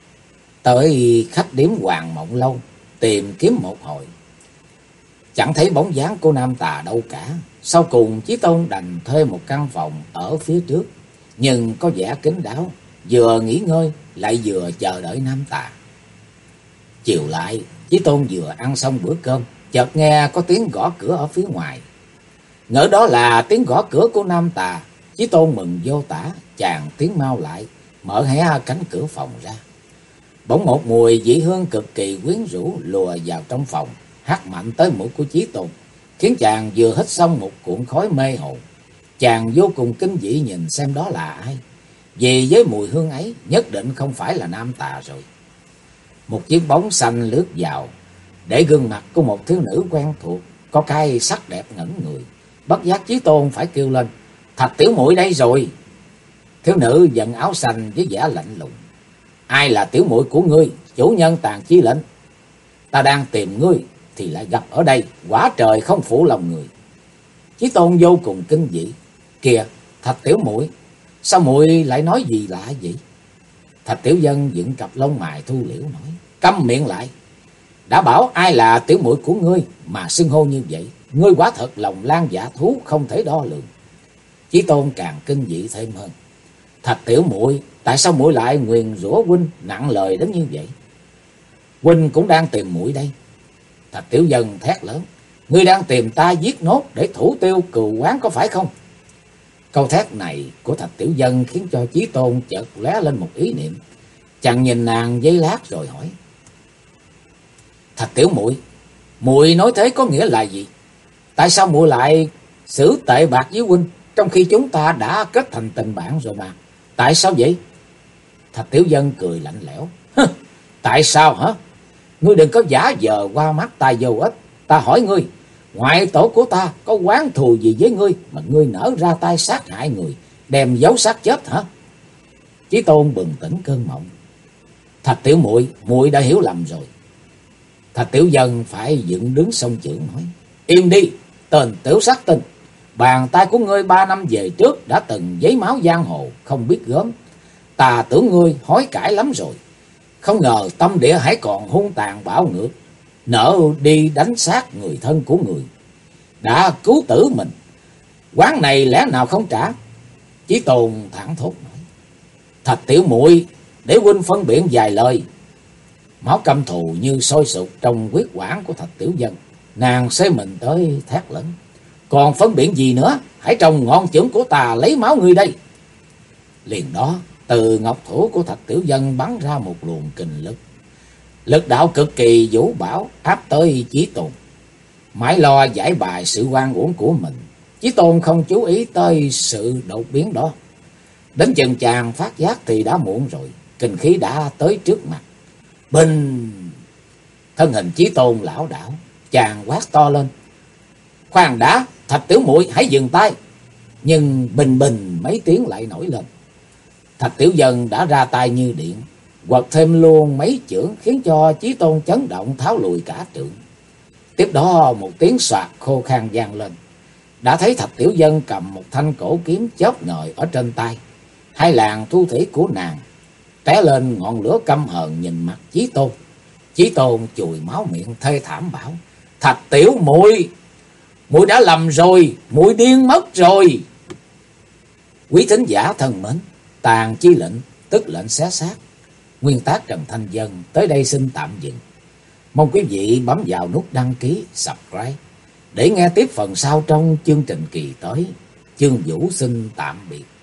tới khách điếm Hoàng Mộng Lâu tìm kiếm một hồi, chẳng thấy bóng dáng của Nam Tà đâu cả. Sau cùng Chí Tôn đành thuê một căn phòng ở phía trước, nhưng có vẻ kín đáo, vừa nghỉ ngơi lại vừa chờ đợi Nam Tà. Chiều lại, Chí Tôn vừa ăn xong bữa cơm, chợt nghe có tiếng gõ cửa ở phía ngoài. Ngỡ đó là tiếng gõ cửa của Nam Tà, Chí Tôn mừng vô tả, chàng tiến mau lại, mở hé cánh cửa phòng ra. Bỗng một mùi dị hương cực kỳ quyến rũ lùa vào trong phòng, hắt mạnh tới mũi của Chí Tôn, khiến chàng vừa hít xong một cuộn khói mê hồn. Chàng vô cùng kinh dị nhìn xem đó là ai, vì với mùi hương ấy nhất định không phải là Nam Tà rồi. Một chiếc bóng xanh lướt vào, để gương mặt của một thiếu nữ quen thuộc, có cái sắc đẹp ngẩn người. Bất giác Chí Tôn phải kêu lên: "Thạch tiểu muội đây rồi." Thiếu nữ giận áo xanh với vẻ lạnh lùng: "Ai là tiểu muội của ngươi, chủ nhân Tàn Chi Lệnh? Ta đang tìm ngươi thì lại gặp ở đây, quả trời không phụ lòng người." Chí Tôn vô cùng kinh dị: "Kìa, Thạch tiểu muội, sao muội lại nói gì lạ vậy?" Thạch Tiểu Dân dựng cặp lông mày thu liễu nói: "Câm miệng lại, đã bảo ai là tiểu muội của ngươi mà xưng hô như vậy, ngươi quả thật lòng lan dạ thú không thể đo lường." Chí Tôn càng kinh dị thêm hơn: "Thạch tiểu muội, tại sao muội lại nguyền rủa huynh nặng lời đến như vậy?" "Huynh cũng đang tìm muội đây." Thạch Tiểu Dân thét lớn: "Ngươi đang tìm ta giết nốt để thủ tiêu cừu oán có phải không?" Câu thét này của Thạch Tiểu Dân khiến cho Chí Tôn chợt lóe lên một ý niệm. Chàng nhìn nàng giây lát rồi hỏi: "Thạch tiểu muội, muội nói thế có nghĩa là gì? Tại sao muội lại xử tệ bạc với huynh, trong khi chúng ta đã kết thành tình bạn rồi mà? Tại sao vậy?" Thạch Tiểu Dân cười lạnh lẽo: "Tại sao hả? Ngươi đừng có giả vờ qua mắt ta vô ích. Ta hỏi ngươi, ngoại tổ của ta có oán thù gì với ngươi mà ngươi nỡ ra tay sát hại người, đem giấu xác chết hả?" Chí Tôn bừng tỉnh cơn mộng: "Thạch tiểu muội, muội đã hiểu lầm rồi." Thạch Tiểu Dân phải dựng đứng song chưởng nói: "Im đi, tên tiểu sát tinh! Bàn tay của ngươi 3 năm về trước đã từng giấy máu giang hồ, không biết gớm. Ta tưởng ngươi hối cải lắm rồi. Không ngờ tâm địa hãy còn hung tàn bạo ngược, nỡ đi đánh xác người thân của người. Đã cứu tử mình, quán này lẽ nào không trả? Chí Tôn thẳng thốt nói. Thạch tiểu muội, để huynh phân biện vài lời. Máu căm thù như sôi sục trong huyết quản của Thạch Tiểu Dân. Nàng xế mình tới thét lớn. Còn phân biện gì nữa? Hãy trồng ngọn chưởng của ta lấy máu ngươi đây. Liền đó, từ ngọc thủ của Thạch Tiểu Dân bắn ra một luồng kình lực. Lực đạo cực kỳ vũ bão áp tới Chí Tôn. Mãi lo giải bài sự oan uổng của mình, Chí Tôn không chú ý tới sự đột biến đó. Đến chừng chàng phát giác thì đã muộn rồi, kình khí đã tới trước mặt. Bình! Thân hình Chí Tôn lảo đảo, chàng quát to lên. Khoan đã, Thạch tiểu muội hãy dừng tay. Nhưng bình bình mấy tiếng lại nổi lên. Thạch Tiểu Dân đã ra tay như điện, quật thêm luôn mấy chưởng khiến cho Chí Tôn chấn động tháo lùi cả trượng. Tiếp đó một tiếng soạt khô khan vang lên. Đã thấy Thạch Tiểu Dân cầm một thanh cổ kiếm chớp ngời ở trên tay. Hai làn thu thủy của nàng té lên ngọn lửa căm hờn nhìn mặt Chí Tôn. Chí Tôn chùi máu miệng thê thảm bảo. Thạch tiểu muội, muội đã lầm rồi, muội điên mất rồi. Quý thính giả thân mến, Tàn Chi Lệnh tức lệnh xé xác, nguyên tác Trần Thanh Vân tới đây xin tạm dừng. Mong quý vị bấm vào nút đăng ký, subscribe để nghe tiếp phần sau trong chương trình kỳ tới. Chương Vũ xin tạm biệt.